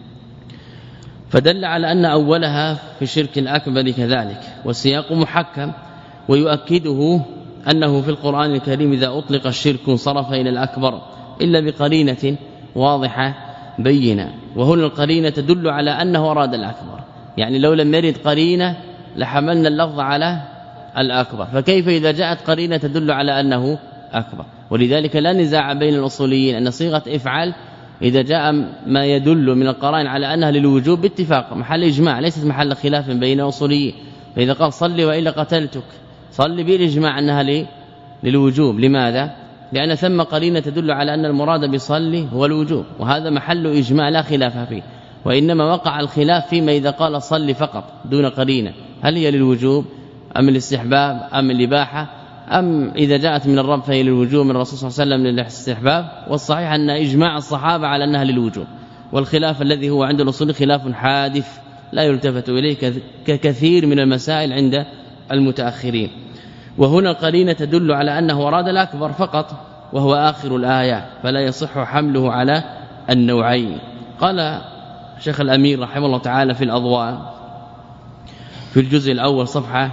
S1: فدل على أن أولها في الشرك الأكبر كذلك، والسياق محكم، ويؤكده أنه في القرآن الكريم إذا أطلق الشرك انصرف إلى الأكبر إلا بقرينة واضحة بينة، وهنا القرينة تدل على أنه أراد الأكبر، يعني لو لم يرد قرينة لحملنا اللفظ على الأكبر، فكيف إذا جاءت قرينة تدل على أنه أكبر؟ ولذلك لا نزاع بين الأصوليين أن صيغة افعل إذا جاء ما يدل من القرائن على أنها للوجوب باتفاق محل إجماع، ليست محل خلاف بين الأصوليين. فإذا قال صلي وإلا قتلتك، صلي بالإجماع أنها للوجوب. لماذا؟ لأن ثم قرينة تدل على أن المراد بصلي هو الوجوب، وهذا محل إجماع لا خلاف فيه. وإنما وقع الخلاف فيما إذا قال صلي فقط دون قرينة، هل هي للوجوب أم الاستحباب أم الإباحة، أم إذا جاءت من الرب فهي للوجوب من الرسول صلى الله عليه وسلم للاستحباب؟ والصحيح أن إجماع الصحابة على أنها للوجوب، والخلاف الذي هو عند الأصول خلاف حادث لا يلتفت إليه ككثير من المسائل عند المتأخرين. وهنا القرينة تدل على أنه أراد الأكبر فقط وهو آخر الآية، فلا يصح حمله على النوعين. قال شيخ الأمير رحمه الله تعالى في الأضواء في الجزء الأول صفحة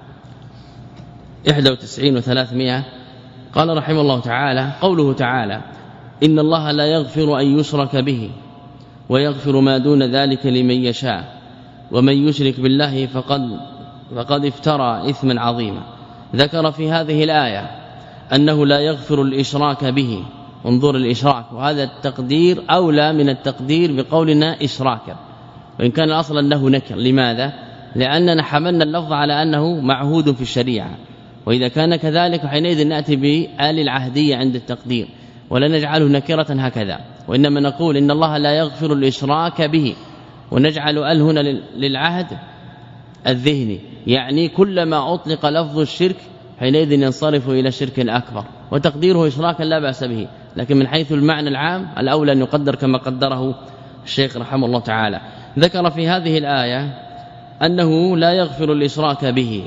S1: واحد وتسعين وثلاثمائة، قال رحمه الله تعالى: قوله تعالى: إن الله لا يغفر أن يشرك به ويغفر ما دون ذلك لمن يشاء ومن يشرك بالله فقد فقد افترى إثما عظيما. ذكر في هذه الآية أنه لا يغفر الإشراك به، انظر الإشراك، وهذا التقدير أولى من التقدير بقولنا إشراكا، وإن كان الأصل أنه نكر. لماذا؟ لأننا حملنا اللفظ على أنه معهود في الشريعة، وإذا كان كذلك حينئذ نأتي بآل العهدية عند التقدير ولا نجعله نكرة هكذا، وإنما نقول إن الله لا يغفر الإشراك به، ونجعل آل هنا للعهد الذهني، يعني كلما أطلق لفظ الشرك حينئذ ينصرف إلى الشرك الأكبر، وتقديره إشراكا لا بأس به، لكن من حيث المعنى العام الأولى أن يقدر كما قدره الشيخ رحمه الله تعالى. ذكر في هذه الآية أنه لا يغفر الإشراك به،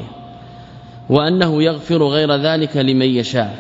S1: وأنه يغفر غير ذلك لمن يشاء،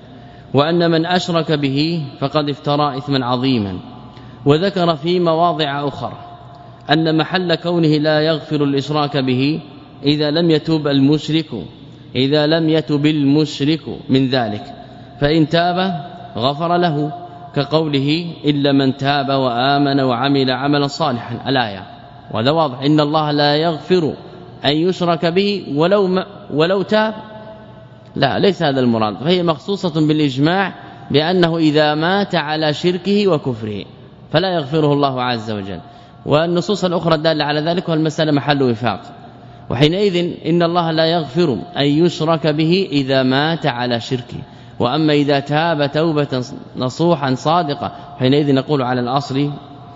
S1: وأن من أشرك به فقد افترى إثما عظيما. وذكر في مواضع أخرى أن محل كونه لا يغفر الإشراك به إذا لم يتوب المشرك إذا لم يتب المشرك من ذلك، فإن تاب غفر له، كقوله: إلا من تاب وآمن وعمل عملا صالحا، الآية. وهذا واضح، إن الله لا يغفر أن يشرك به ولو ما ولو تاب، لا، ليس هذا المراد، فهي مخصوصة بالإجماع بأنه إذا مات على شركه وكفره فلا يغفره الله عز وجل. والنصوص الأخرى الدالة على ذلك والمسألة محل وفاق. وحينئذ إن الله لا يغفر أن يشرك به إذا مات على شركه، وأما إذا تاب توبة نصوحا صادقة حينئذ نقول على الأصل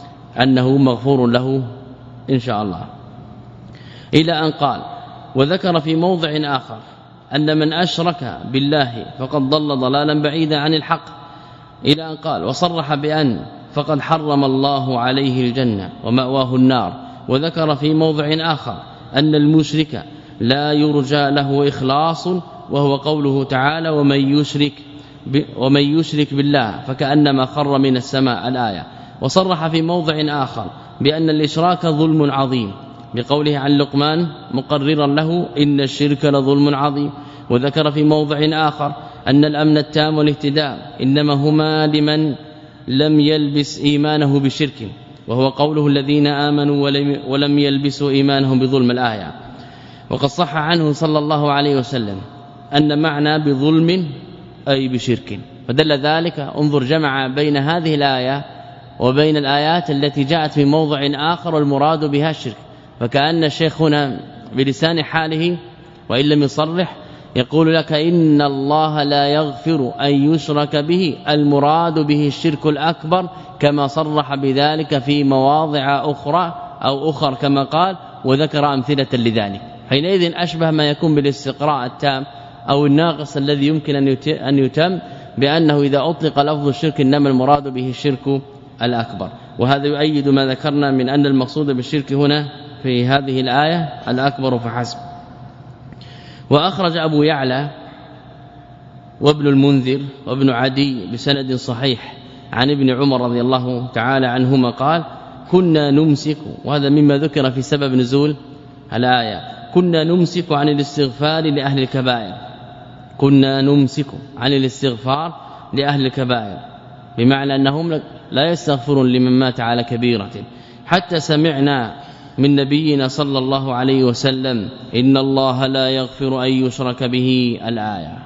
S1: أنه مغفور له إن شاء الله. إلى أن قال: وذكر في موضع آخر أن من أشرك بالله فقد ضل ضلالا بعيدا عن الحق، إلى أن قال: وصرح بأن فقد حرم الله عليه الجنة ومأواه النار. وذكر في موضع آخر أن المشرك لا يرجى له إخلاص، وهو قوله تعالى: ومن يشرك ومن يشرك بالله فكأنما خر من السماء، الآية. وصرح في موضع آخر بأن الإشراك ظلم عظيم، بقوله عن لقمان مقررا له: إن الشرك لظلم عظيم. وذكر في موضع آخر أن الأمن التام والاهتداء إنما هما لمن لم يلبس إيمانه بشرك، وهو قوله: الذين آمنوا ولم يلبسوا إيمانهم بظلم، الآية. وقد صح عنه صلى الله عليه وسلم أن معنى بظلم أي بشرك، فدل ذلك. انظر، جمع بين هذه الآية وبين الآيات التي جاءت في موضع آخر والمراد بها الشرك، فكأن الشيخ هنا بلسان حاله وإن لم يصرح يقول لك: إن الله لا يغفر أن يشرك به، المراد به الشرك الأكبر، كما صرح بذلك في مواضع أخرى أو أخر كما قال، وذكر أمثلة لذلك. حينئذ أشبه ما يكون بالاستقراء التام أو الناقص الذي يمكن أن يتم بأنه إذا أطلق لفظ الشرك إنما المراد به الشرك الأكبر. وهذا يؤيد ما ذكرنا من أن المقصود بالشرك هنا في هذه الآية الأكبر فحسب. وأخرج أبو يعلى وابن المنذر وابن عدي بسند صحيح عن ابن عمر رضي الله تعالى عنهما قال كنا نمسك، وهذا مما ذكر في سبب نزول الآية، كنا نمسك عن الاستغفار لأهل الكبائر، كنا نمسك عن الاستغفار لأهل الكبائر، بمعنى أنهم لا يستغفرون لمن مات على كبيرة، حتى سمعنا من نبينا صلى الله عليه وسلم إن الله لا يغفر أن يشرك به الآية.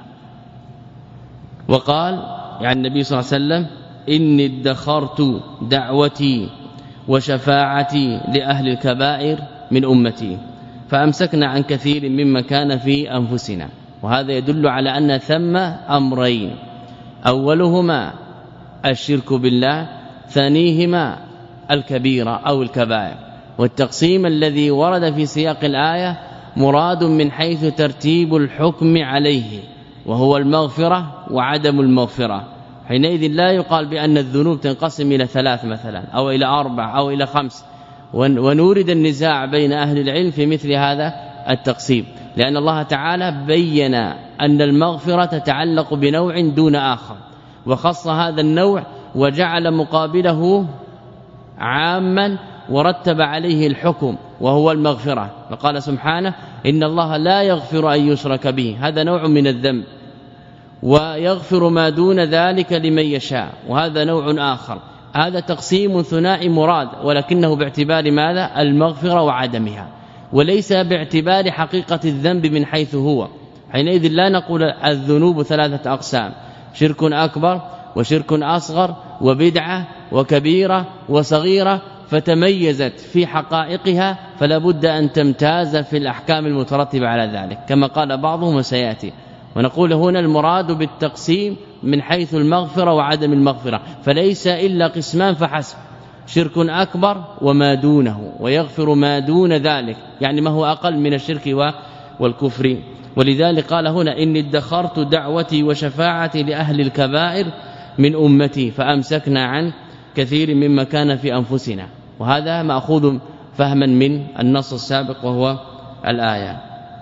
S1: وقال يعني النبي صلى الله عليه وسلم إني ادخرت دعوتي وشفاعتي لأهل الكبائر من أمتي فأمسكنا عن كثير مما كان في أنفسنا. وهذا يدل على أن ثم أمرين، أولهما الشرك بالله، ثانيهما الكبيرة أو الكبائر. والتقسيم الذي ورد في سياق الآية مراد من حيث ترتيب الحكم عليه، وهو المغفرة وعدم المغفرة. حينئذ لا يقال بأن الذنوب تنقسم إلى ثلاث مثلا أو إلى أربع أو إلى خمس، ونورد النزاع بين أهل العلم في مثل هذا التقسيم، لأن الله تعالى بين أن المغفرة تتعلق بنوع دون آخر، وخص هذا النوع وجعل مقابله عاما ورتب عليه الحكم وهو المغفرة. فقال سبحانه إن الله لا يغفر أن يشرك به، هذا نوع من الذنب، ويغفر ما دون ذلك لمن يشاء، وهذا نوع آخر. هذا تقسيم ثنائي مراد، ولكنه باعتبار ماذا؟ المغفرة وعدمها، وليس باعتبار حقيقة الذنب من حيث هو. حينئذ لا نقول الذنوب ثلاثة أقسام، شرك أكبر وشرك أصغر وبدعة وكبيرة وصغيرة، فتميزت في حقائقها فلا بد أن تمتاز في الأحكام المترتبة على ذلك كما قال بعضهم وسيأتي. ونقول هنا المراد بالتقسيم من حيث المغفرة وعدم المغفرة، فليس إلا قسمان فحسب، شرك أكبر وما دونه، ويغفر ما دون ذلك، يعني ما هو أقل من الشرك والكفر. ولذلك قال هنا إني ادخرت دعوتي وشفاعتي لأهل الكبائر من أمتي فأمسكنا عن كثير مما كان في أنفسنا. وهذا مأخوذ فهما من النص السابق وهو الآية.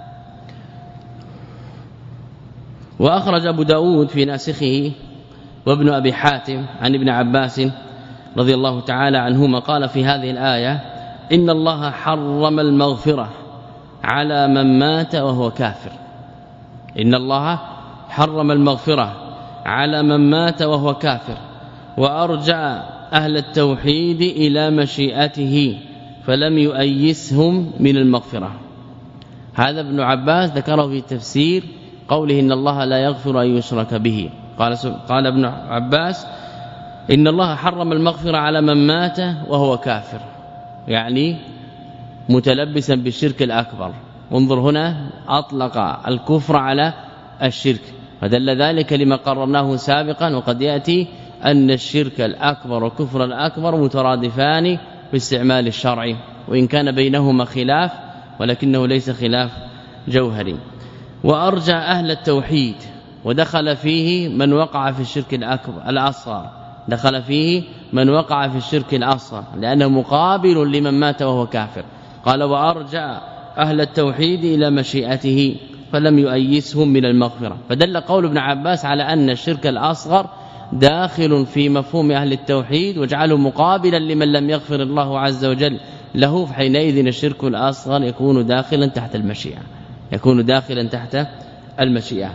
S1: وأخرج أبو داود في ناسخه وابن أبي حاتم عن ابن عباس رضي الله تعالى عنهما قال في هذه الآية إن الله حرم المغفرة على من مات وهو كافر. إن الله حرم المغفرة على من مات وهو كافر، وأرجع أهل التوحيد إلى مشيئته فلم يؤيسهم من المغفرة. هذا ابن عباس ذكره في تفسير قوله إن الله لا يغفر أن يشرك به. قال قال ابن عباس إن الله حرم المغفرة على من مات وهو كافر، يعني متلبسا بالشرك الأكبر. انظر هنا أطلق الكفر على الشرك، فدل ذلك لما قررناه سابقا. وقد يأتي أن الشرك الأكبر والكفر الأكبر مترادفان باستعمال الشرع، وإن كان بينهما خلاف ولكنه ليس خلاف جوهري. وأرجع أهل التوحيد، ودخل فيه من وقع في الشرك الأكبر الأصغر، دخل فيه من وقع في الشرك الأصغر لأنه مقابل لمن مات وهو كافر. قال وأرجع أهل التوحيد إلى مشيئته فلم يؤيسهم من المغفرة. فدل قول ابن عباس على أن الشرك الأصغر داخل في مفهوم أهل التوحيد، وجعله مقابلا لمن لم يغفر الله عز وجل له، فحينئذ الشرك الأصغر يكون داخلا تحت المشيئة، يكون داخلا تحت المشيئة.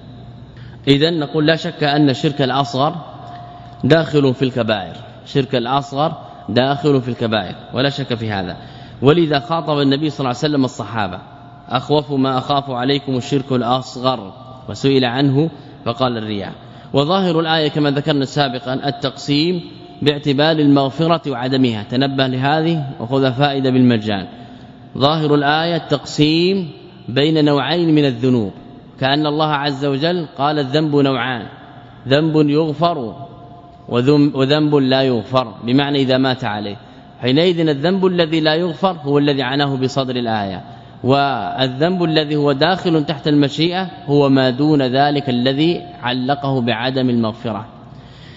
S1: إذن نقول لا شك أن الشرك الأصغر داخل في الكبائر، الشرك الأصغر داخل في الكبائر ولا شك في هذا. ولذا خاطب النبي صلى الله عليه وسلم الصحابة أخوف ما أخاف عليكم الشرك الأصغر، وسئل عنه فقال الرياء. وظاهر الآية كما ذكرنا سابقا التقسيم باعتبار المغفرة وعدمها، تنبه لهذه وخذ فائدة بالمجان. ظاهر الآية التقسيم بين نوعين من الذنوب، كأن الله عز وجل قال الذنب نوعان، ذنب يغفر وذنب لا يغفر، بمعنى إذا مات عليه. حينئذ الذنب الذي لا يغفر هو الذي عناه بصدر الآية، والذنب الذي هو داخل تحت المشيئة هو ما دون ذلك الذي علقه بعدم المغفرة.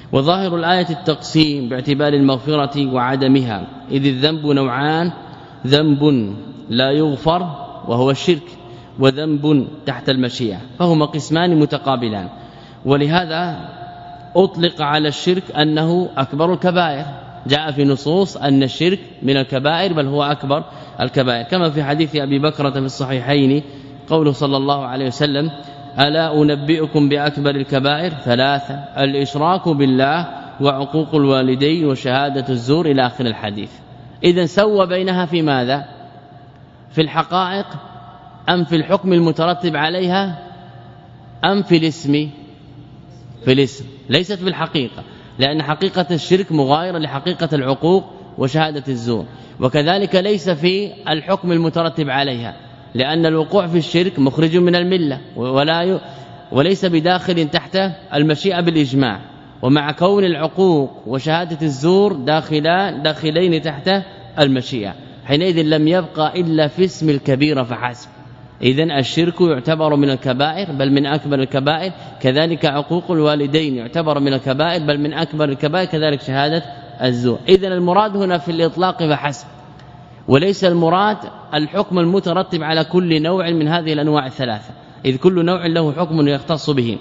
S1: وظاهر الآية التقسيم باعتبار المغفرة وعدمها، إذ الذنب نوعان: ذنب لا يغفر وهو الشرك، وذنب تحت المشيئة، فهما قسمان متقابلان. ولهذا أطلق على الشرك أنه أكبر الكبائر، جاء في نصوص أن الشرك من الكبائر بل هو أكبر الكبائر، كما في حديث أبي بكرة في الصحيحين قوله صلى الله عليه وسلم: ألا أنبئكم بأكبر الكبائر ثلاثة: الإشراك بالله وعقوق الوالدين وشهادة الزور، إلى آخر الحديث. إذن سوى بينها في ماذا؟ في الحقائق أم في الحكم المترتب عليها أم في الاسم؟ في الاسم، ليست في الحقيقة، لأن حقيقة الشرك مغايرة لحقيقة العقوق وشهادة الزور، وكذلك ليس في الحكم المترتب عليها، لأن الوقوع في الشرك مخرج من الملة ولا ي... وليس بداخل تحت المشيئة بالإجماع، ومع كون العقوق وشهادة الزور داخلان داخلين تحت المشيئة، حينئذ لم يبقى إلا في اسم الكبيرة فحسب. إذن الشرك يعتبر من الكبائر بل من أكبر الكبائر، كذلك عقوق الوالدين يعتبر من الكبائر بل من أكبر الكبائر، كذلك شهادة الزور. إذن المراد هنا في الإطلاق فحسب، وليس المراد الحكم المترتب على كل نوع من هذه الأنواع الثلاثة، إذ كل نوع له حكم يختص به.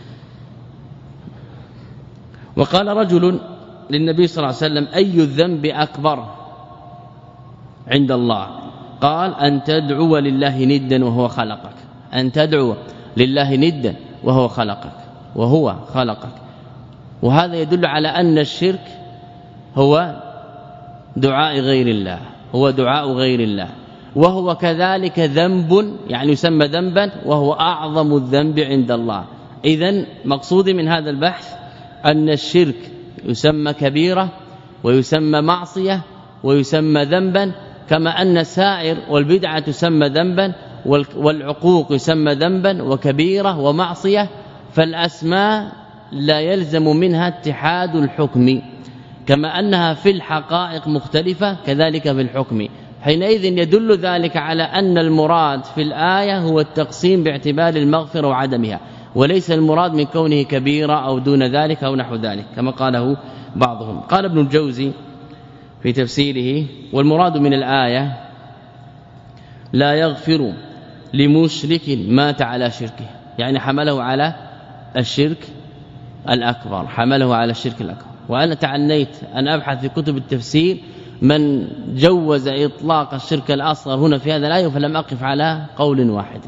S1: وقال رجل للنبي صلى الله عليه وسلم: أي الذنب أكبر عند الله؟ قال: أن تدعو لله ندا وهو خلقك، أن تدعو لله ندا وهو خلقك وهو خلقك. وهذا يدل على أن الشرك هو دعاء غير الله، هو دعاء غير الله، وهو كذلك ذنب، يعني يسمى ذنبا، وهو أعظم الذنب عند الله. إذن مقصود من هذا البحث أن الشرك يسمى كبيرة ويسمى معصية ويسمى ذنبا، كما أن السائر والبدعة تسمى ذنبا والعقوق يسمى ذنبا وكبيرة ومعصية، فالأسماء لا يلزم منها اتحاد الحكم، كما أنها في الحقائق مختلفة كذلك في الحكم. حينئذ يدل ذلك على أن المراد في الآية هو التقسيم باعتبار المغفرة وعدمها، وليس المراد من كونه كبيرة أو دون ذلك أو نحو ذلك كما قاله بعضهم. قال ابن الجوزي في تفسيره: والمراد من الآية لا يغفر لمشرك مات على شركه، يعني حمله على الشرك الأكبر، حمله على الشرك الأكبر. وأنا تعنيت أن أبحث في كتب التفسير من جوز إطلاق الشرك الأصغر هنا في هذا الآية، فلم أقف على قول واحد،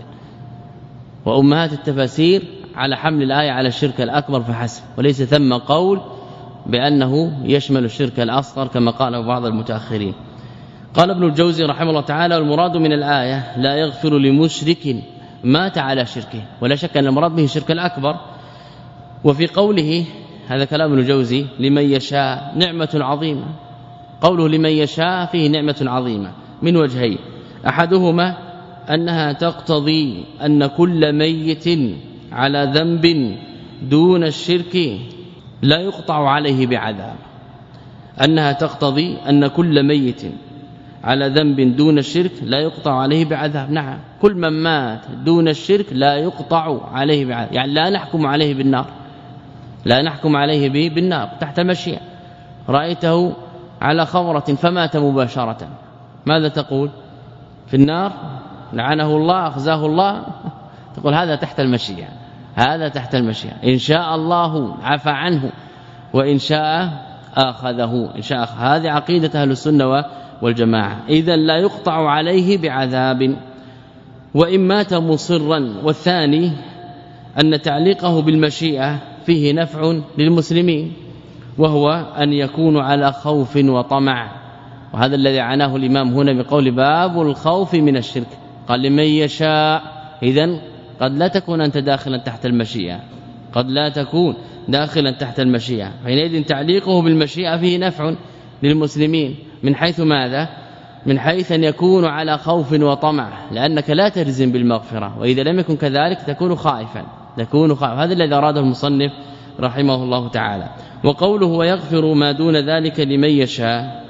S1: وأمهات التفاسير على حمل الآية على الشرك الأكبر فحسب، وليس ثم قول بأنه يشمل الشرك الأصغر كما قاله بعض المتأخرين. قال ابن الجوزي رحمه الله تعالى: والمراد من الآية لا يغفر لمشرك مات على شركه، ولا شك أن المراد به الشرك الأكبر. وفي قوله، هذا كلام ابن الجوزي، لمن يشاء نعمة عظيمة، قوله لمن يشاء فيه نعمة عظيمة من وجهين: أحدهما أنها تقتضي أن كل ميت على ذنب دون الشرك لا يقطع عليه بعذاب، أنها تقتضي أن كل ميت على ذنب دون الشرك لا يقطع عليه بعذاب. نعم، كل من مات دون الشرك لا يقطع عليه بعذاب، يعني لا نحكم عليه بالنار، لا نحكم عليه به بالنار تحت المشيئة. رأيته على خمرة فمات مباشرة، ماذا تقول؟ في النار، لعنه الله، أخزاه الله؟ تقول هذا تحت المشيئة، هذا تحت المشيئة، إن شاء الله عفى عنه وإن شاء أخذه، إن شاء أخذ. هذه عقيدة أهل السنة والجماعة. إذا لا يقطع عليه بعذاب وإن مات مصرا. والثاني أن تعليقه بالمشيئة فيه نفع للمسلمين، وهو أن يكون على خوف وطمع، وهذا الذي عناه الإمام هنا بقول باب الخوف من الشرك. قال لمن يشاء، إذن قد لا تكون أنت داخلا تحت المشيئة، قد لا تكون داخلا تحت المشيئة، حينئذ تعليقه بالمشيئة فيه نفع للمسلمين. من حيث ماذا؟ من حيث أن يكون على خوف وطمع، لأنك لا تجزم بالمغفرة، وإذا لم يكن كذلك تكون خائفا، تكون خائفا. هذا الذي أراده المصنف رحمه الله تعالى. وقوله ويغفر ما دون ذلك لمن يشاء،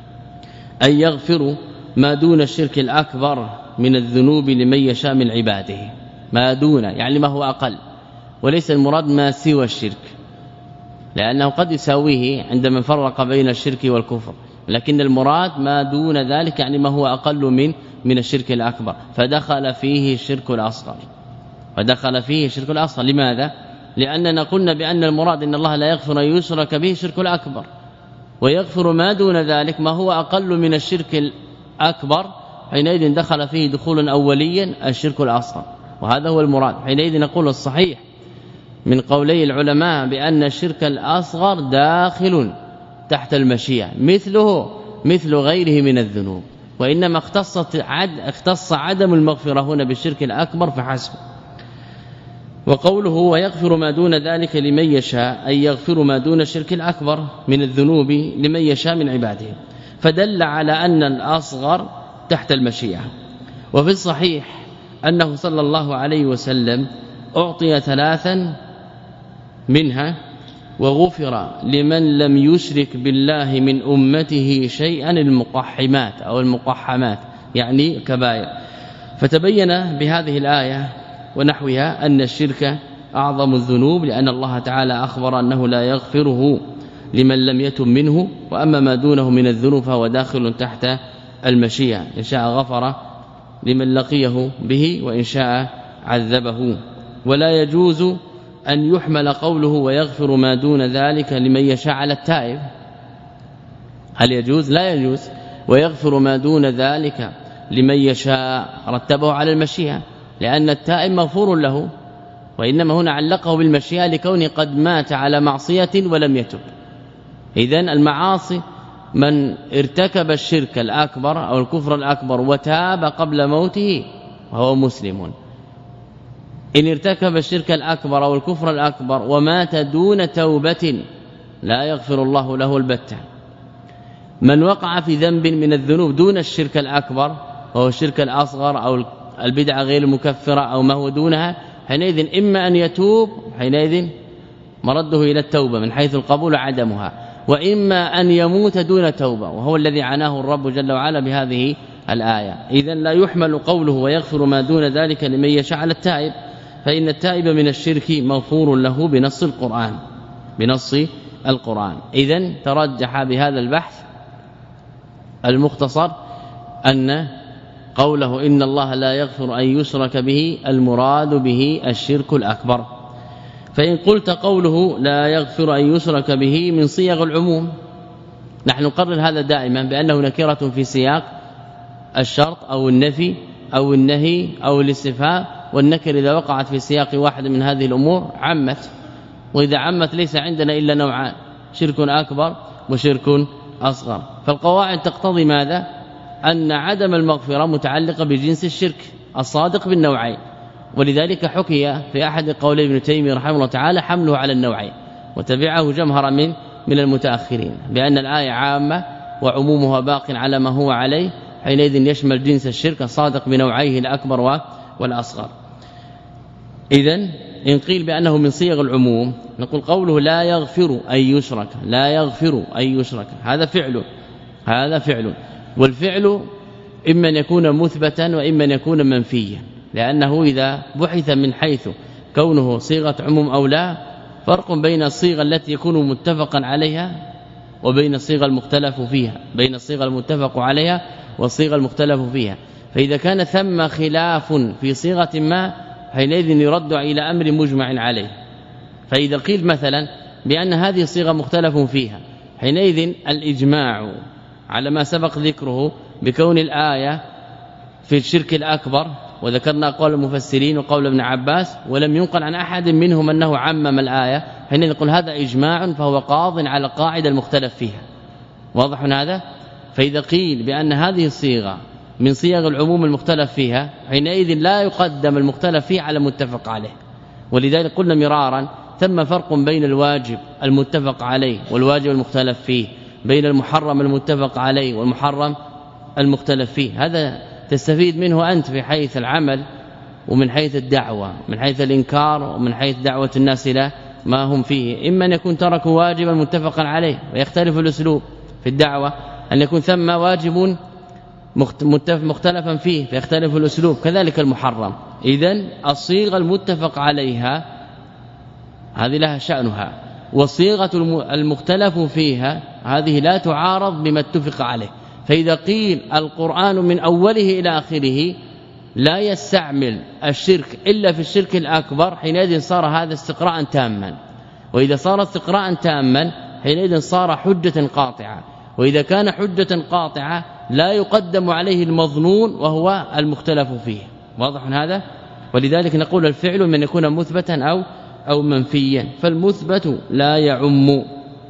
S1: أي يغفر ما دون الشرك الأكبر من الذنوب لمن يشاء من عباده، ما دون يعني ما هو أقل، وليس المراد ما سوى الشرك، لأنه قد يساويه عندما فرق بين الشرك والكفر، لكن المراد ما دون ذلك يعني ما هو أقل من من الشرك الأكبر، فدخل فيه الشرك الأصغر فدخل فيه الشرك الأصغر. لماذا؟ لأننا قلنا بأن المراد إن الله لا يغفر أن يشرك به الشرك الأكبر، ويغفر ما دون ذلك ما هو أقل من الشرك الأكبر، حينئذ دخل فيه دخولا أوليا الشرك الأصغر، وهذا هو المراد. حينئذ نقول الصحيح من قولي العلماء بأن الشرك الأصغر داخل تحت المشيئة مثله مثل غيره من الذنوب، وإنما اختصت عد اختص عدم المغفرة هنا بالشرك الأكبر فحسب. وقوله ويغفر ما دون ذلك لمن يشاء أي يغفر ما دون الشرك الأكبر من الذنوب لمن يشاء من عباده، فدل على أن الأصغر تحت المشيئة. وفي الصحيح أنه صلى الله عليه وسلم أعطي ثلاثا منها وغفر لمن لم يشرك بالله من أمته شيئا المقحمات أو المقحمات يعني كبائر. فتبين بهذه الآية ونحوها أن الشرك أعظم الذنوب، لأن الله تعالى أخبر أنه لا يغفره لمن لم يتب منه، وأما ما دونه من الذنوب فهو داخل تحت المشيئة، إن شاء غفر لمن لقيه به وإن شاء عذبه. ولا يجوز أن يحمل قوله ويغفر ما دون ذلك لمن يشاء على التائب. هل يجوز؟ لا يجوز. ويغفر ما دون ذلك لمن يشاء رتبه على المشيئة، لأن التائب مغفور له، وإنما هنا علقه بالمشيئة لكونه قد مات على معصية ولم يتب. إذن المعاصي من ارتكب الشرك الأكبر أو الكفر الأكبر وتاب قبل موته وهو مسلم، إن ارتكب الشرك الأكبر أو الكفر الأكبر ومات دون توبة لا يغفر الله له البتة. من وقع في ذنب من الذنوب دون الشرك الأكبر وهو الشرك الأصغر أو البدعة غير المكفرة أو ما هو دونها، حينئذ إما أن يتوب، حينئذ مرده إلى التوبة من حيث القبول عدمها، وإما أن يموت دون توبة، وهو الذي عناه الرب جل وعلا بهذه الآية. إذن لا يحمل قوله ويغفر ما دون ذلك لمن يشاء على التائب، فإن التائب من الشرك مغفور له بنص القرآن بنص القرآن. إذن ترجح بهذا البحث المختصر أن قوله إن الله لا يغفر أن يشرك به المراد به الشرك الأكبر. فإن قلت قوله لا يغفر أن يشرك به من صيغ العموم، نحن نقرر هذا دائما بأنه نكرة في سياق الشرط أو النفي أو النهي أو الاستفهام، والنكر إذا وقعت في سياق واحد من هذه الأمور عمت، وإذا عمت ليس عندنا إلا نوعان، شرك أكبر وشرك أصغر. فالقواعد تقتضي ماذا؟ أن عدم المغفرة متعلقة بجنس الشرك الصادق بالنوعين، ولذلك حكي في أحد قولي ابن تيمية رحمه الله تعالى حمله على النوعين، وتبعه جمهرا من من المتأخرين بأن الآية عامة وعمومها باق على ما هو عليه، حينئذ يشمل جنس الشرك الصادق بنوعيه الأكبر والأصغر. إذن إن قيل بأنه من صيغ العموم نقول قوله لا يغفر أن يشرك، لا يغفر أن يشرك، هذا فعل هذا فعل والفعل إما أن يكون مثبتا وإما أن يكون منفيا، لأنه إذا بحث من حيث كونه صيغة عموم أو لا، فرق بين الصيغة التي يكون متفقا عليها وبين الصيغة المختلف فيها، بين الصيغة المتفق عليها والصيغة المختلف فيها. فإذا كان ثم خلاف في صيغة ما، حينئذ يرد إلى أمر مجمع عليه. فإذا قيل مثلا بأن هذه الصيغة مختلف فيها، حينئذ الإجماع على ما سبق ذكره بكون الآية في الشرك الأكبر، وذكرنا أقوال المفسرين وقول ابن عباس، ولم ينقل عن أحد منهم أنه عمم الآية، حينئذ نقول هذا إجماع فهو قاض على قاعدة المختلف فيها. واضح هذا؟ فإذا قيل بأن هذه الصيغة من صيغ العموم المختلف فيها، حينئذ لا يقدم المختلف فيه على المتفق عليه. ولذلك قلنا مرارا ثم فرق بين الواجب المتفق عليه والواجب المختلف فيه، بين المحرم المتفق عليه والمحرم المختلف فيه. هذا تستفيد منه أنت في حيث العمل ومن حيث الدعوة، من حيث الإنكار ومن حيث دعوة الناس إلى ما هم فيه. إما أن يكون تركوا واجبا متفقا عليه، ويختلف الأسلوب في الدعوة، أن يكون ثم واجب مختلفا فيه فيختلف الأسلوب، كذلك المحرم. إذن الصيغة المتفق عليها هذه لها شأنها، والصيغة المختلف فيها هذه لا تعارض بما اتفق عليه. فإذا قيل القرآن من أوله إلى آخره لا يستعمل الشرك إلا في الشرك الأكبر، حينئذ صار هذا استقراء تاما. وإذا صار استقراء تاما حينئذ صار حجة قاطعة. وإذا كان حجة قاطعة لا يقدم عليه المظنون وهو المختلف فيه. واضح هذا؟ ولذلك نقول الفعل من يكون مثبتا أو أو منفيا. فالمثبت لا يعم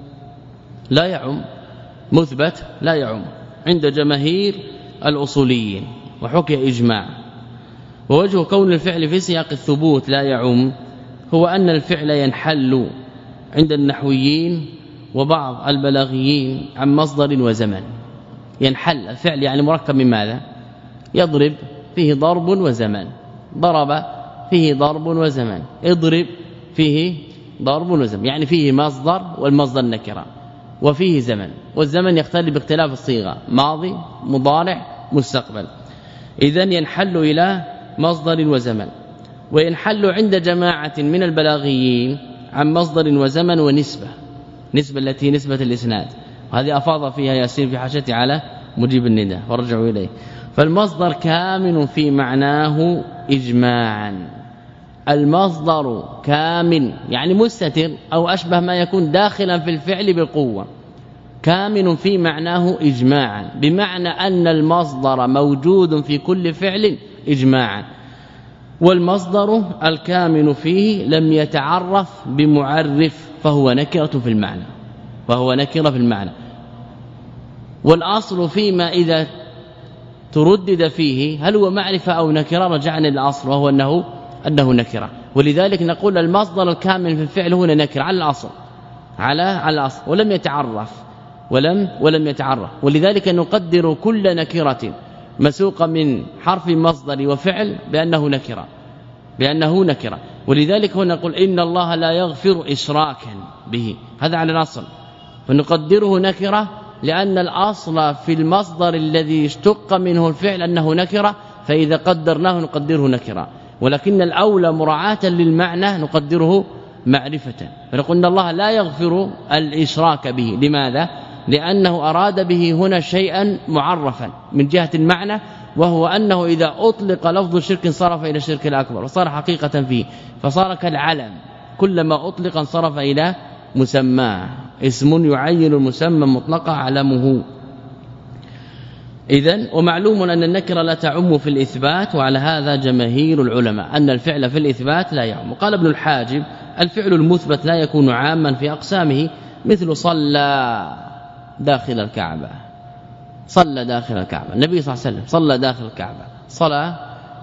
S1: لا يعم مثبت لا يعم عند جماهير الأصوليين، وحكي إجماع. ووجه كون الفعل في سياق الثبوت لا يعم هو أن الفعل ينحل عند النحويين وبعض البلاغيين عن مصدر وزمن. ينحل الفعل يعني مركب من ماذا؟ يضرب فيه ضرب وزمن، ضرب فيه ضرب وزمن، اضرب فيه ضرب وزمن، يعني فيه مصدر والمصدر نكره، وفيه زمن، والزمن يختلف باختلاف الصيغه ماضي مضارع مستقبل. إذن ينحل إلى مصدر وزمن. وينحل عند جماعة من البلاغيين عن مصدر وزمن ونسبة، نسبة التي نسبة الإسناد، وهذه أفاض فيها ياسين في حاشته على مجيب النداء ورجعوا إليه. فالمصدر كامن في معناه إجماعا. المصدر كامن يعني مستتر أو أشبه ما يكون داخلا في الفعل بالقوة، كامن في معناه إجماعا، بمعنى أن المصدر موجود في كل فعل إجماعا. والمصدر الكامن فيه لم يتعرف بمعرف فهو نكرة في المعنى فهو نكرة في المعنى. والأصل فيما إذا تردد فيه هل هو معرفة أو نكرة رجعنا للأصل وهو أنه أنه نكرة. ولذلك نقول المصدر الكامن في الفعل هنا نكرة على الأصل على على الأصل ولم يتعرف ولم ولم يتعرف. ولذلك نقدر كل نكرة مسوقة من حرف مصدر وفعل بأنه نكرة بأنه نكرة. ولذلك هنا نقول إن الله لا يغفر إشراكا به، هذا على الأصل، فنقدره نكرة لأن الأصل في المصدر الذي اشتق منه الفعل أنه نكرة، فإذا قدرناه نقدره نكرة. ولكن الأولى مراعاة للمعنى نقدره معرفة. فنقول إن الله لا يغفر الإشراك به. لماذا؟ لأنه أراد به هنا شيئا معرفا من جهة المعنى، وهو أنه إذا أطلق لفظ الشرك انصرف إلى الشرك الأكبر وصار حقيقة فيه، فصار كالعلم كلما أطلق انصرف إلى مسماه، اسم يعين المسمى مطلقا علمه. إذن ومعلوم أن النكرة لا تعم في الإثبات، وعلى هذا جماهير العلماء أن الفعل في الإثبات لا يعم. قال ابن الحاجب الفعل المثبت لا يكون عاما في أقسامه، مثل صلى داخل الكعبة، صلى داخل الكعبة، النبي صلى الله عليه وسلم صلى داخل الكعبة. صلاة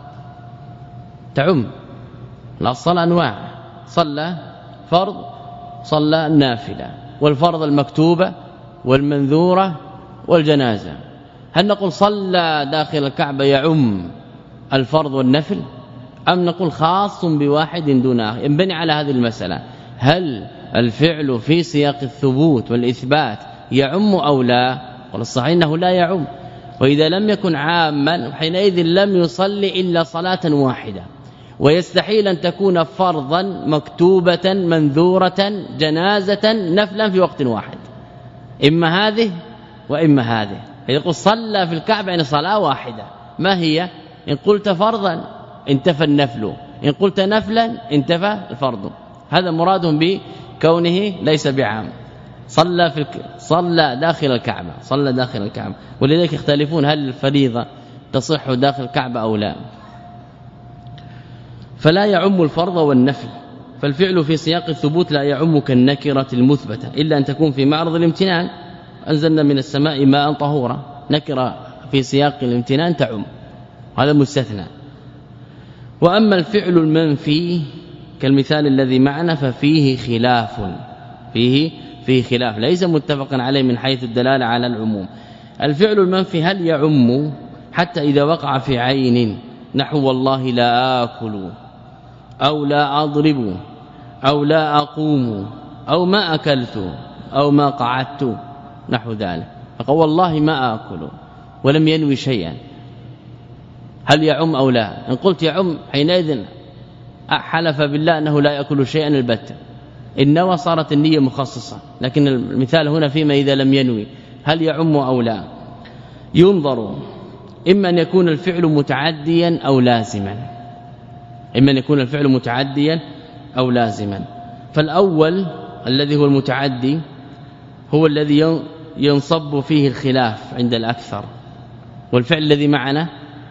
S1: تعم، لا الصلاة أنواع، صلى فرض صلى نافلة، والفرض المكتوبة والمنذورة والجنازة. هل نقول صلى داخل الكعبة يعم الفرض والنفل، أم نقول خاص بواحد دون آخر؟ ينبني على هذه المسألة، هل الفعل في سياق الثبوت والإثبات يعم أو لا؟ قال الصحيح أنه لا يعم. وإذا لم يكن عاما حينئذ لم يصلي إلا صلاة واحدة، ويستحيل أن تكون فرضا مكتوبة منذورة جنازة نفلا في وقت واحد، إما هذه وإما هذه. يقول صلى في الكعبة يعني صلاة واحدة، ما هي؟ إن قلت فرضا انتفى النفل، إن قلت نفلا انتفى الفرض. هذا مرادهم بكونه ليس بعام. صلى في الك... صلى داخل الكعبة، صلى داخل الكعبة. ولذلك يختلفون هل الفريضة تصح داخل الكعبة أو لا. فلا يعم الفرض والنفل. فالفعل في سياق الثبوت لا يعم كالنكرة المثبتة، إلا أن تكون في معرض الامتنان، أنزلنا من السماء ماء طهورا، نكرة في سياق الامتنان تعم، هذا مستثنى. وأما الفعل المنفي كالمثال الذي معنا ففيه خلاف، فيه فيه خلاف ليس متفقا عليه من حيث الدلالة على العموم. الفعل المنفي هل يعم حتى إذا وقع في عين، نحو والله لا آكل أو لا أضرب أو لا أقوم أو ما أكلت أو ما قعدت، نحو ذلك، فقال والله ما آكل ولم ينوي شيئا، هل يعم أو لا؟ إن قلت يعم حينئذ حلف بالله أنه لا يأكل شيئا البتة، إن نوى صارت النية مخصصة، لكن المثال هنا فيما إذا لم ينوي هل يعم أو لا. ينظر إما أن يكون الفعل متعديا أو لازما، إما أن يكون الفعل متعديا أو لازما. فالأول الذي هو المتعدي هو الذي ينصب فيه الخلاف عند الأكثر، والفعل الذي معنا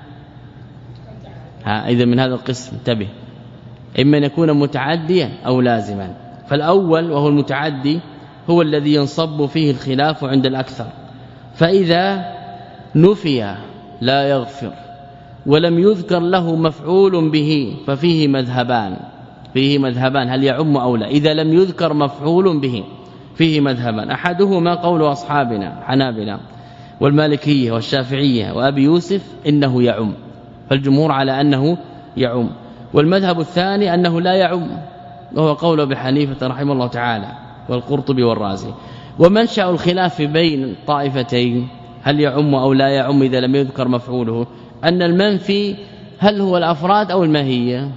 S1: ها إذا من هذا القسم انتبه، إما أن يكون متعديا أو لازما. فالأول وهو المتعدي هو الذي ينصب فيه الخلاف عند الأكثر، فإذا نفي لا يغفر ولم يذكر له مفعول به ففيه مذهبان، فيه مذهبان هل يعم أو لا. إذا لم يذكر مفعول به فيه مذهبان، أحدهما قول أصحابنا حنابلة والمالكية والشافعية وأبي يوسف إنه يعم، فالجمهور على أنه يعم. والمذهب الثاني أنه لا يعم، وهو قول أبي حنيفة رحمه الله تعالى والقرطبي والرازي. ومنشأ الخلاف بين الطائفتين هل يعم أو لا يعم إذا لم يذكر مفعوله أن المنفي هل هو الأفراد أو الماهية.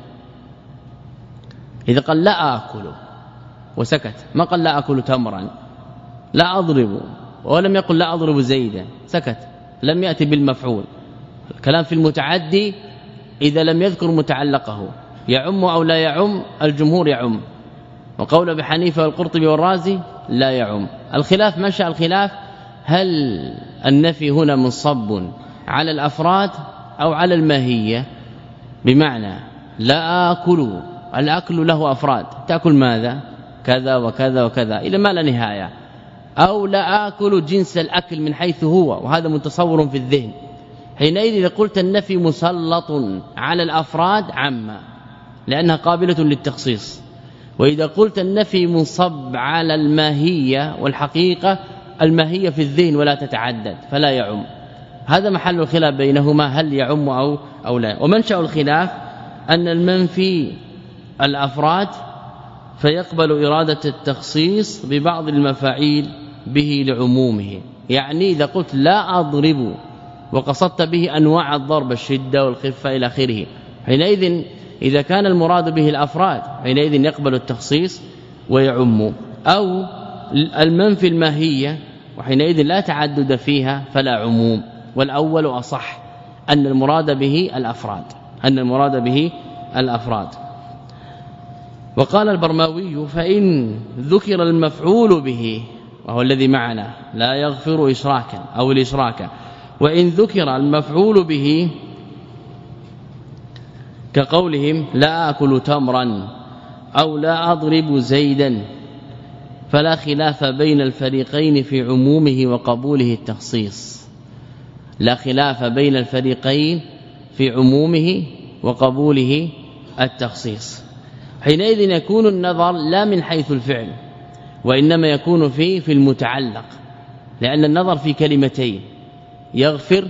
S1: إذا قال لا آكل وسكت، ما قال لا أكل تمرا، لا أضرب، ولم يقل لا أضرب زيدا، سكت، لم يأتي بالمفعول. الكلام في المتعدي إذا لم يذكر متعلقه يعم أو لا يعم، الجمهور يعم، وقول ابي حنيفه والقرطبي والرازي لا يعم. الخلاف منشأ الخلاف هل النفي هنا منصب على الأفراد أو على الماهية، بمعنى لا آكل، الأكل له أفراد، تأكل ماذا كذا وكذا وكذا إلى ما لا نهاية، أو لا آكل جنس الأكل من حيث هو، وهذا متصور في الذهن. حينئذ إذا قلت النفي مسلط على الأفراد عامة لأنها قابلة للتخصيص، وإذا قلت النفي منصب على الماهية والحقيقة الماهية في الذهن ولا تتعدد فلا يعم. هذا محل الخلاف بينهما هل يعم أو, أو لا. ومنشأ الخلاف أن المنفي الأفراد فيقبل إرادة التخصيص ببعض المفاعيل به لعمومه، يعني إذا قلت لا أضرب وقصدت به أنواع الضرب، الشدة والخفة إلى آخره، حينئذ إذا كان المراد به الأفراد حينئذ يقبل التخصيص ويعم. أو المنفي الماهية وحينئذ لا تعدد فيها فلا عموم. والأول أصح أن المراد به الأفراد، أن المراد به الأفراد. وقال البرماوي فإن ذكر المفعول به وهو الذي معنا لا يغفر إشراكا أو الإشراك، وإن ذكر المفعول به كقولهم لا أكل تمرا أو لا أضرب زيدا فلا خلاف بين الفريقين في عمومه وقبوله التخصيص، لا خلاف بين الفريقين في عمومه وقبوله التخصيص. حينئذ يكون النظر لا من حيث الفعل وإنما يكون فيه في المتعلق، لأن النظر في كلمتين يغفر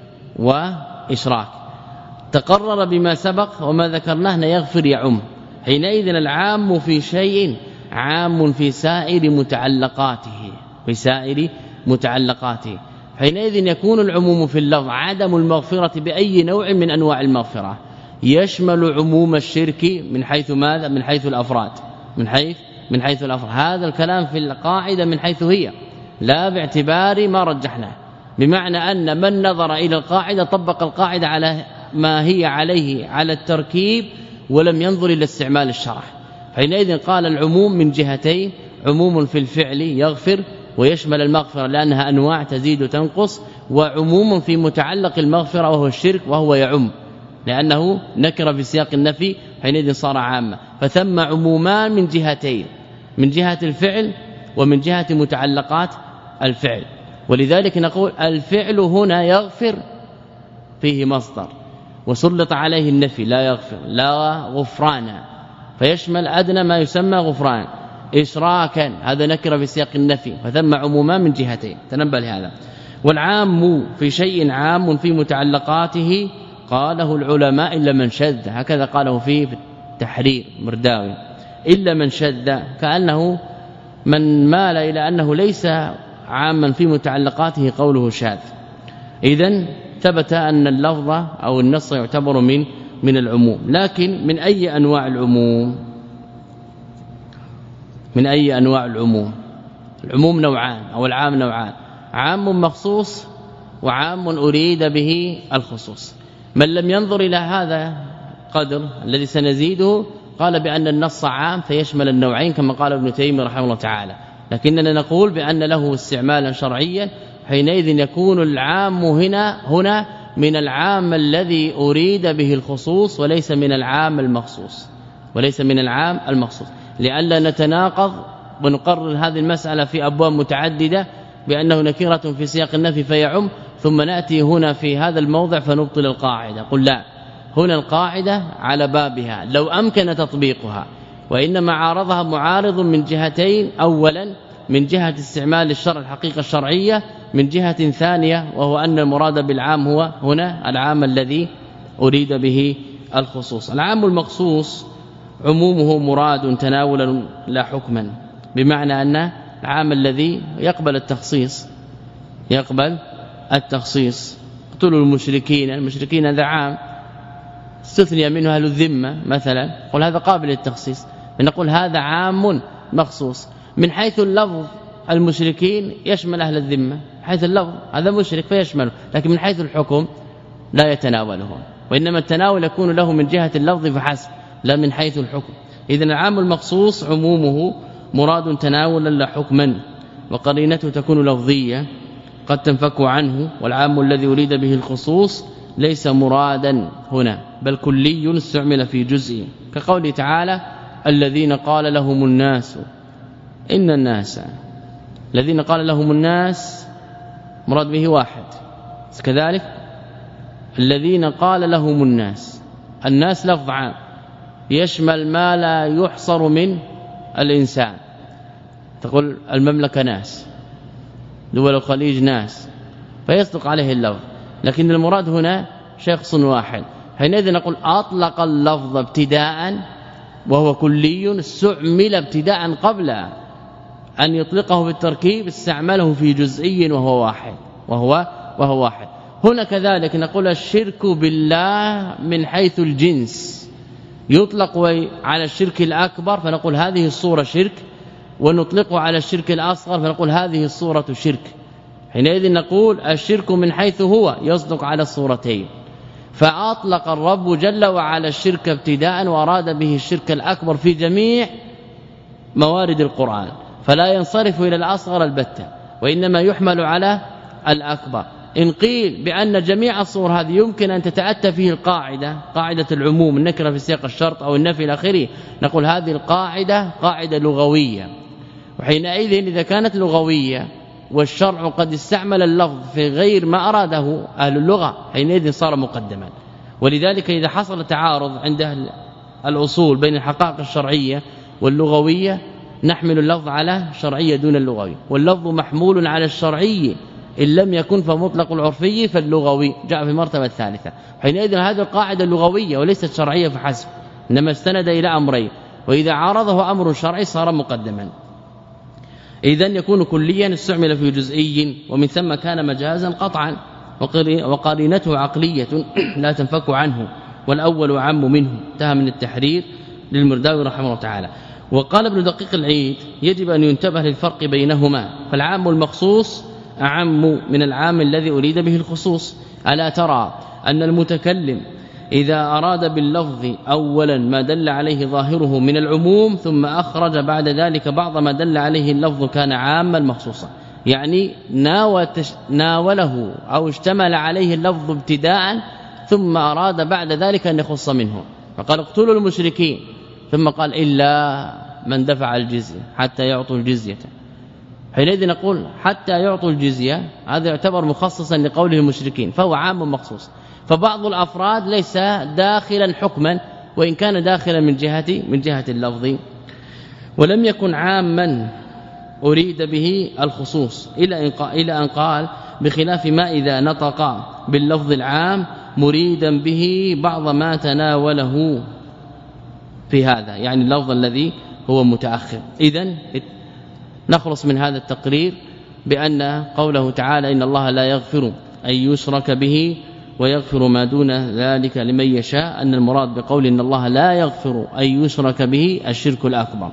S1: وإشراك، تقرر بما سبق وما ذكرناه يغفر يعم. حينئذ العام في شيء عام في سائر متعلقاته، في سائر متعلقاته. حينئذ يكون العموم في اللفظ عدم المغفرة بأي نوع من أنواع المغفرة، يشمل عموم الشرك من حيث ماذا؟ من حيث الأفراد، من حيث من حيث الأفراد. هذا الكلام في القاعدة من حيث هي، لا باعتبار ما رجحناه، بمعنى أن من نظر إلى القاعدة طبق القاعدة على ما هي عليه على التركيب ولم ينظر إلى استعمال الشرح. حينئذ قال العموم من جهتين، عموم في الفعل يغفر ويشمل المغفرة لأنها أنواع تزيد وتنقص، وعموم في متعلق المغفرة وهو الشرك وهو يعم لأنه نكر في سياق النفي، حينئذ صار عامة. فثم عمومان من جهتين، من جهة الفعل ومن جهة متعلقات الفعل. ولذلك نقول الفعل هنا يغفر فيه مصدر وسلط عليه النفي لا يغفر، لا غفران، فيشمل أدنى ما يسمى غفران. إشراكا هذا نكر في سياق النفي، فثم عمومان من جهتين، تنبه لهذا. والعام في شيء عام في متعلقاته قاله العلماء إلا من شذ، هكذا قاله فيه في التحرير مرداوي، إلا من شذ، كأنه من مال إلى أنه ليس عاما في متعلقاته قوله شاذ. إذن ثبت أن اللفظ أو النص يعتبر من من العموم. لكن من أي أنواع العموم؟ من أي أنواع العموم؟ العموم نوعان أو العام نوعان، عام مخصوص وعام أريد به الخصوص. من لم ينظر إلى هذا قدر الذي سنزيده قال بأن النص عام فيشمل النوعين كما قال ابن تيمية رحمه الله تعالى، لكننا نقول بأن له استعمالا شرعيا، حينئذ يكون العام هنا هنا من العام الذي أريد به الخصوص وليس من العام المخصوص وليس من العام المخصوص، لئلا نتناقض ونقرر هذه المسألة في أبواب متعددة بأنه نكرة في سياق النفي فيعم، ثم نأتي هنا في هذا الموضع فنبطل القاعدة. قل لا، هنا القاعدة على بابها لو أمكن تطبيقها، وإنما عارضها معارض من جهتين، أولا من جهة استعمال الشرع الحقيقة الشرعية، من جهة ثانية وهو أن المراد بالعام هو هنا العام الذي أريد به الخصوص. العام المخصوص عمومه مراد تناولا لا حكما، بمعنى أن العام الذي يقبل التخصيص يقبل التخصيص. اقتلوا المشركين، المشركين هذا عام استثني منه أهل الذمة مثلا، قل هذا قابل للتخصيص، نقول هذا عام مخصوص. من حيث اللفظ المشركين يشمل أهل الذمة، حيث اللفظ هذا مشرك فيشمله، لكن من حيث الحكم لا يتناوله، وإنما التناول يكون له من جهة اللفظ فحسب لا من حيث الحكم. إذن العام المخصوص عمومه مراد تناولا لا حكما، وقرينته تكون لفظية قد تنفك عنه، والعام الذي أريد به الخصوص ليس مرادا هنا بل كلي استعمل في جزء، كقوله تعالى الذين قال لهم الناس إن الناس، الذين قال لهم الناس مراد به واحد، كذلك الذين قال لهم الناس، الناس لفظ عام يشمل ما لا يحصر من الإنسان، تقول المملكة ناس، دول الخليج ناس، فيصدق عليه اللفظ، لكن المراد هنا شخص واحد، حينئذ نقول أطلق اللفظ ابتداء وهو كلي استعمل ابتداء قبل أن يطلقه بالتركيب استعمله في جزئي وهو واحد وهو وهو واحد. هنا كذلك نقول الشرك بالله من حيث الجنس يطلق على الشرك الأكبر فنقول هذه الصورة شرك، ونطلقه على الشرك الأصغر فنقول هذه الصورة شرك. حينئذ نقول الشرك من حيث هو يصدق على الصورتين، فأطلق الرب جل وعلا الشرك ابتداء وأراد به الشرك الأكبر في جميع موارد القرآن، فلا ينصرف إلى الأصغر البتة وإنما يحمل على الأكبر. إن قيل بأن جميع الصور هذه يمكن أن تتأتى فيه القاعدة، قاعدة العموم النكرة في سياق الشرط أو النفي الأخير، نقول هذه القاعدة قاعدة لغوية، وحينئذ إذا كانت لغوية والشرع قد استعمل اللفظ في غير ما أراده أهل اللغة حينئذ صار مقدما. ولذلك إذا حصل تعارض عند أهل الأصول بين الحقائق الشرعية واللغوية نحمل اللفظ على الشرعية دون اللغوي، واللفظ محمول على الشرعي إن لم يكن فمطلق العرفي فاللغوي جاء في المرتبة الثالثة. حينئذ هذه القاعدة اللغوية وليست شرعية فحسب، إنما استند إلى أمرين، وإذا عارضه أمر شرعي صار مقدما. إذن يكون كليا استعمل في جزئي، ومن ثم كان مجازا قطعا، وقرينته عقلية لا تنفك عنه، والأول عام منه، انتهى من التحرير للمرداوي رحمه الله تعالى. وقال ابن دقيق العيد يجب أن ينتبه للفرق بينهما، فالعام المخصوص أعم من العام الذي أريد به الخصوص. ألا ترى أن المتكلم إذا أراد باللفظ أولا ما دل عليه ظاهره من العموم ثم أخرج بعد ذلك بعض ما دل عليه اللفظ كان عاما مخصوصا، يعني ناوله أو اشتمل عليه اللفظ ابتداء ثم أراد بعد ذلك أن يخص منه، فقال اقتلوا المشركين ثم قال إلا من دفع الجزية حتى يعطوا الجزية، حينئذ نقول حتى يعطوا الجزية هذا يعتبر مخصصا لقوله المشركين فهو عام مخصوص. فبعض الأفراد ليس داخلا حكما وإن كان داخلا من جهة من جهة اللفظ، ولم يكن عاما أريد به الخصوص إلى أن قال بخلاف ما إذا نطق باللفظ العام مريدا به بعض ما تناوله في هذا، يعني اللفظ الذي هو متأخر. إذن نخلص من هذا التقرير بأن قوله تعالى إن الله لا يغفر أن يشرك به ويغفر ما دون ذلك لمن يشاء، أن المراد بقول إن الله لا يغفر أن يشرك به الشرك الأكبر،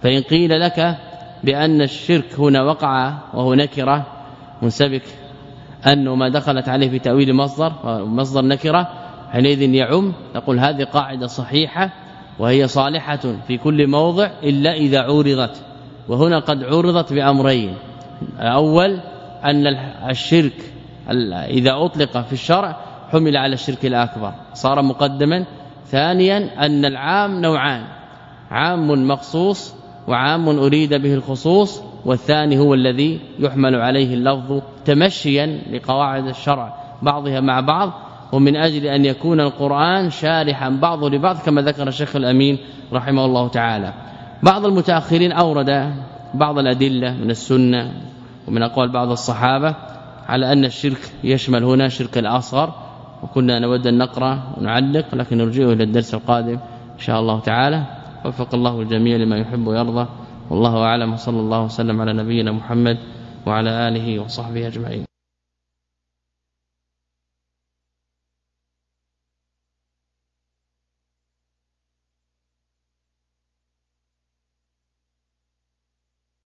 S1: فإن قيل لك بأن الشرك هنا وقع وهو نكرة منسبك أنه ما دخلت عليه في تأويل مصدر مصدر نكرة حينئذ يعم، نقول هذه قاعدة صحيحة وهي صالحة في كل موضع إلا إذا عورضت، وهنا قد عورضت بأمرين. الأول أن الشرك إذا أطلق في الشرع حمل على الشرك الأكبر صار مقدما. ثانيا أن العام نوعان، عام مخصوص وعام أريد به الخصوص، والثاني هو الذي يحمل عليه اللفظ تمشيا لقواعد الشرع بعضها مع بعض، ومن أجل أن يكون القرآن شارحا بعضه لبعض كما ذكر الشيخ الأمين رحمه الله تعالى. بعض المتأخرين أورد بعض الأدلة من السنة ومن أقوال بعض الصحابة على أن الشرك يشمل هنا شرك الأصغر، وكنا نود أن نقرأ ونعلق لكن نرجئه إلى الدرس القادم إن شاء الله تعالى. وفق الله الجميع لما يحب ويرضى، والله أعلم، وصلى الله وسلم على نبينا محمد وعلى آله وصحبه أجمعين.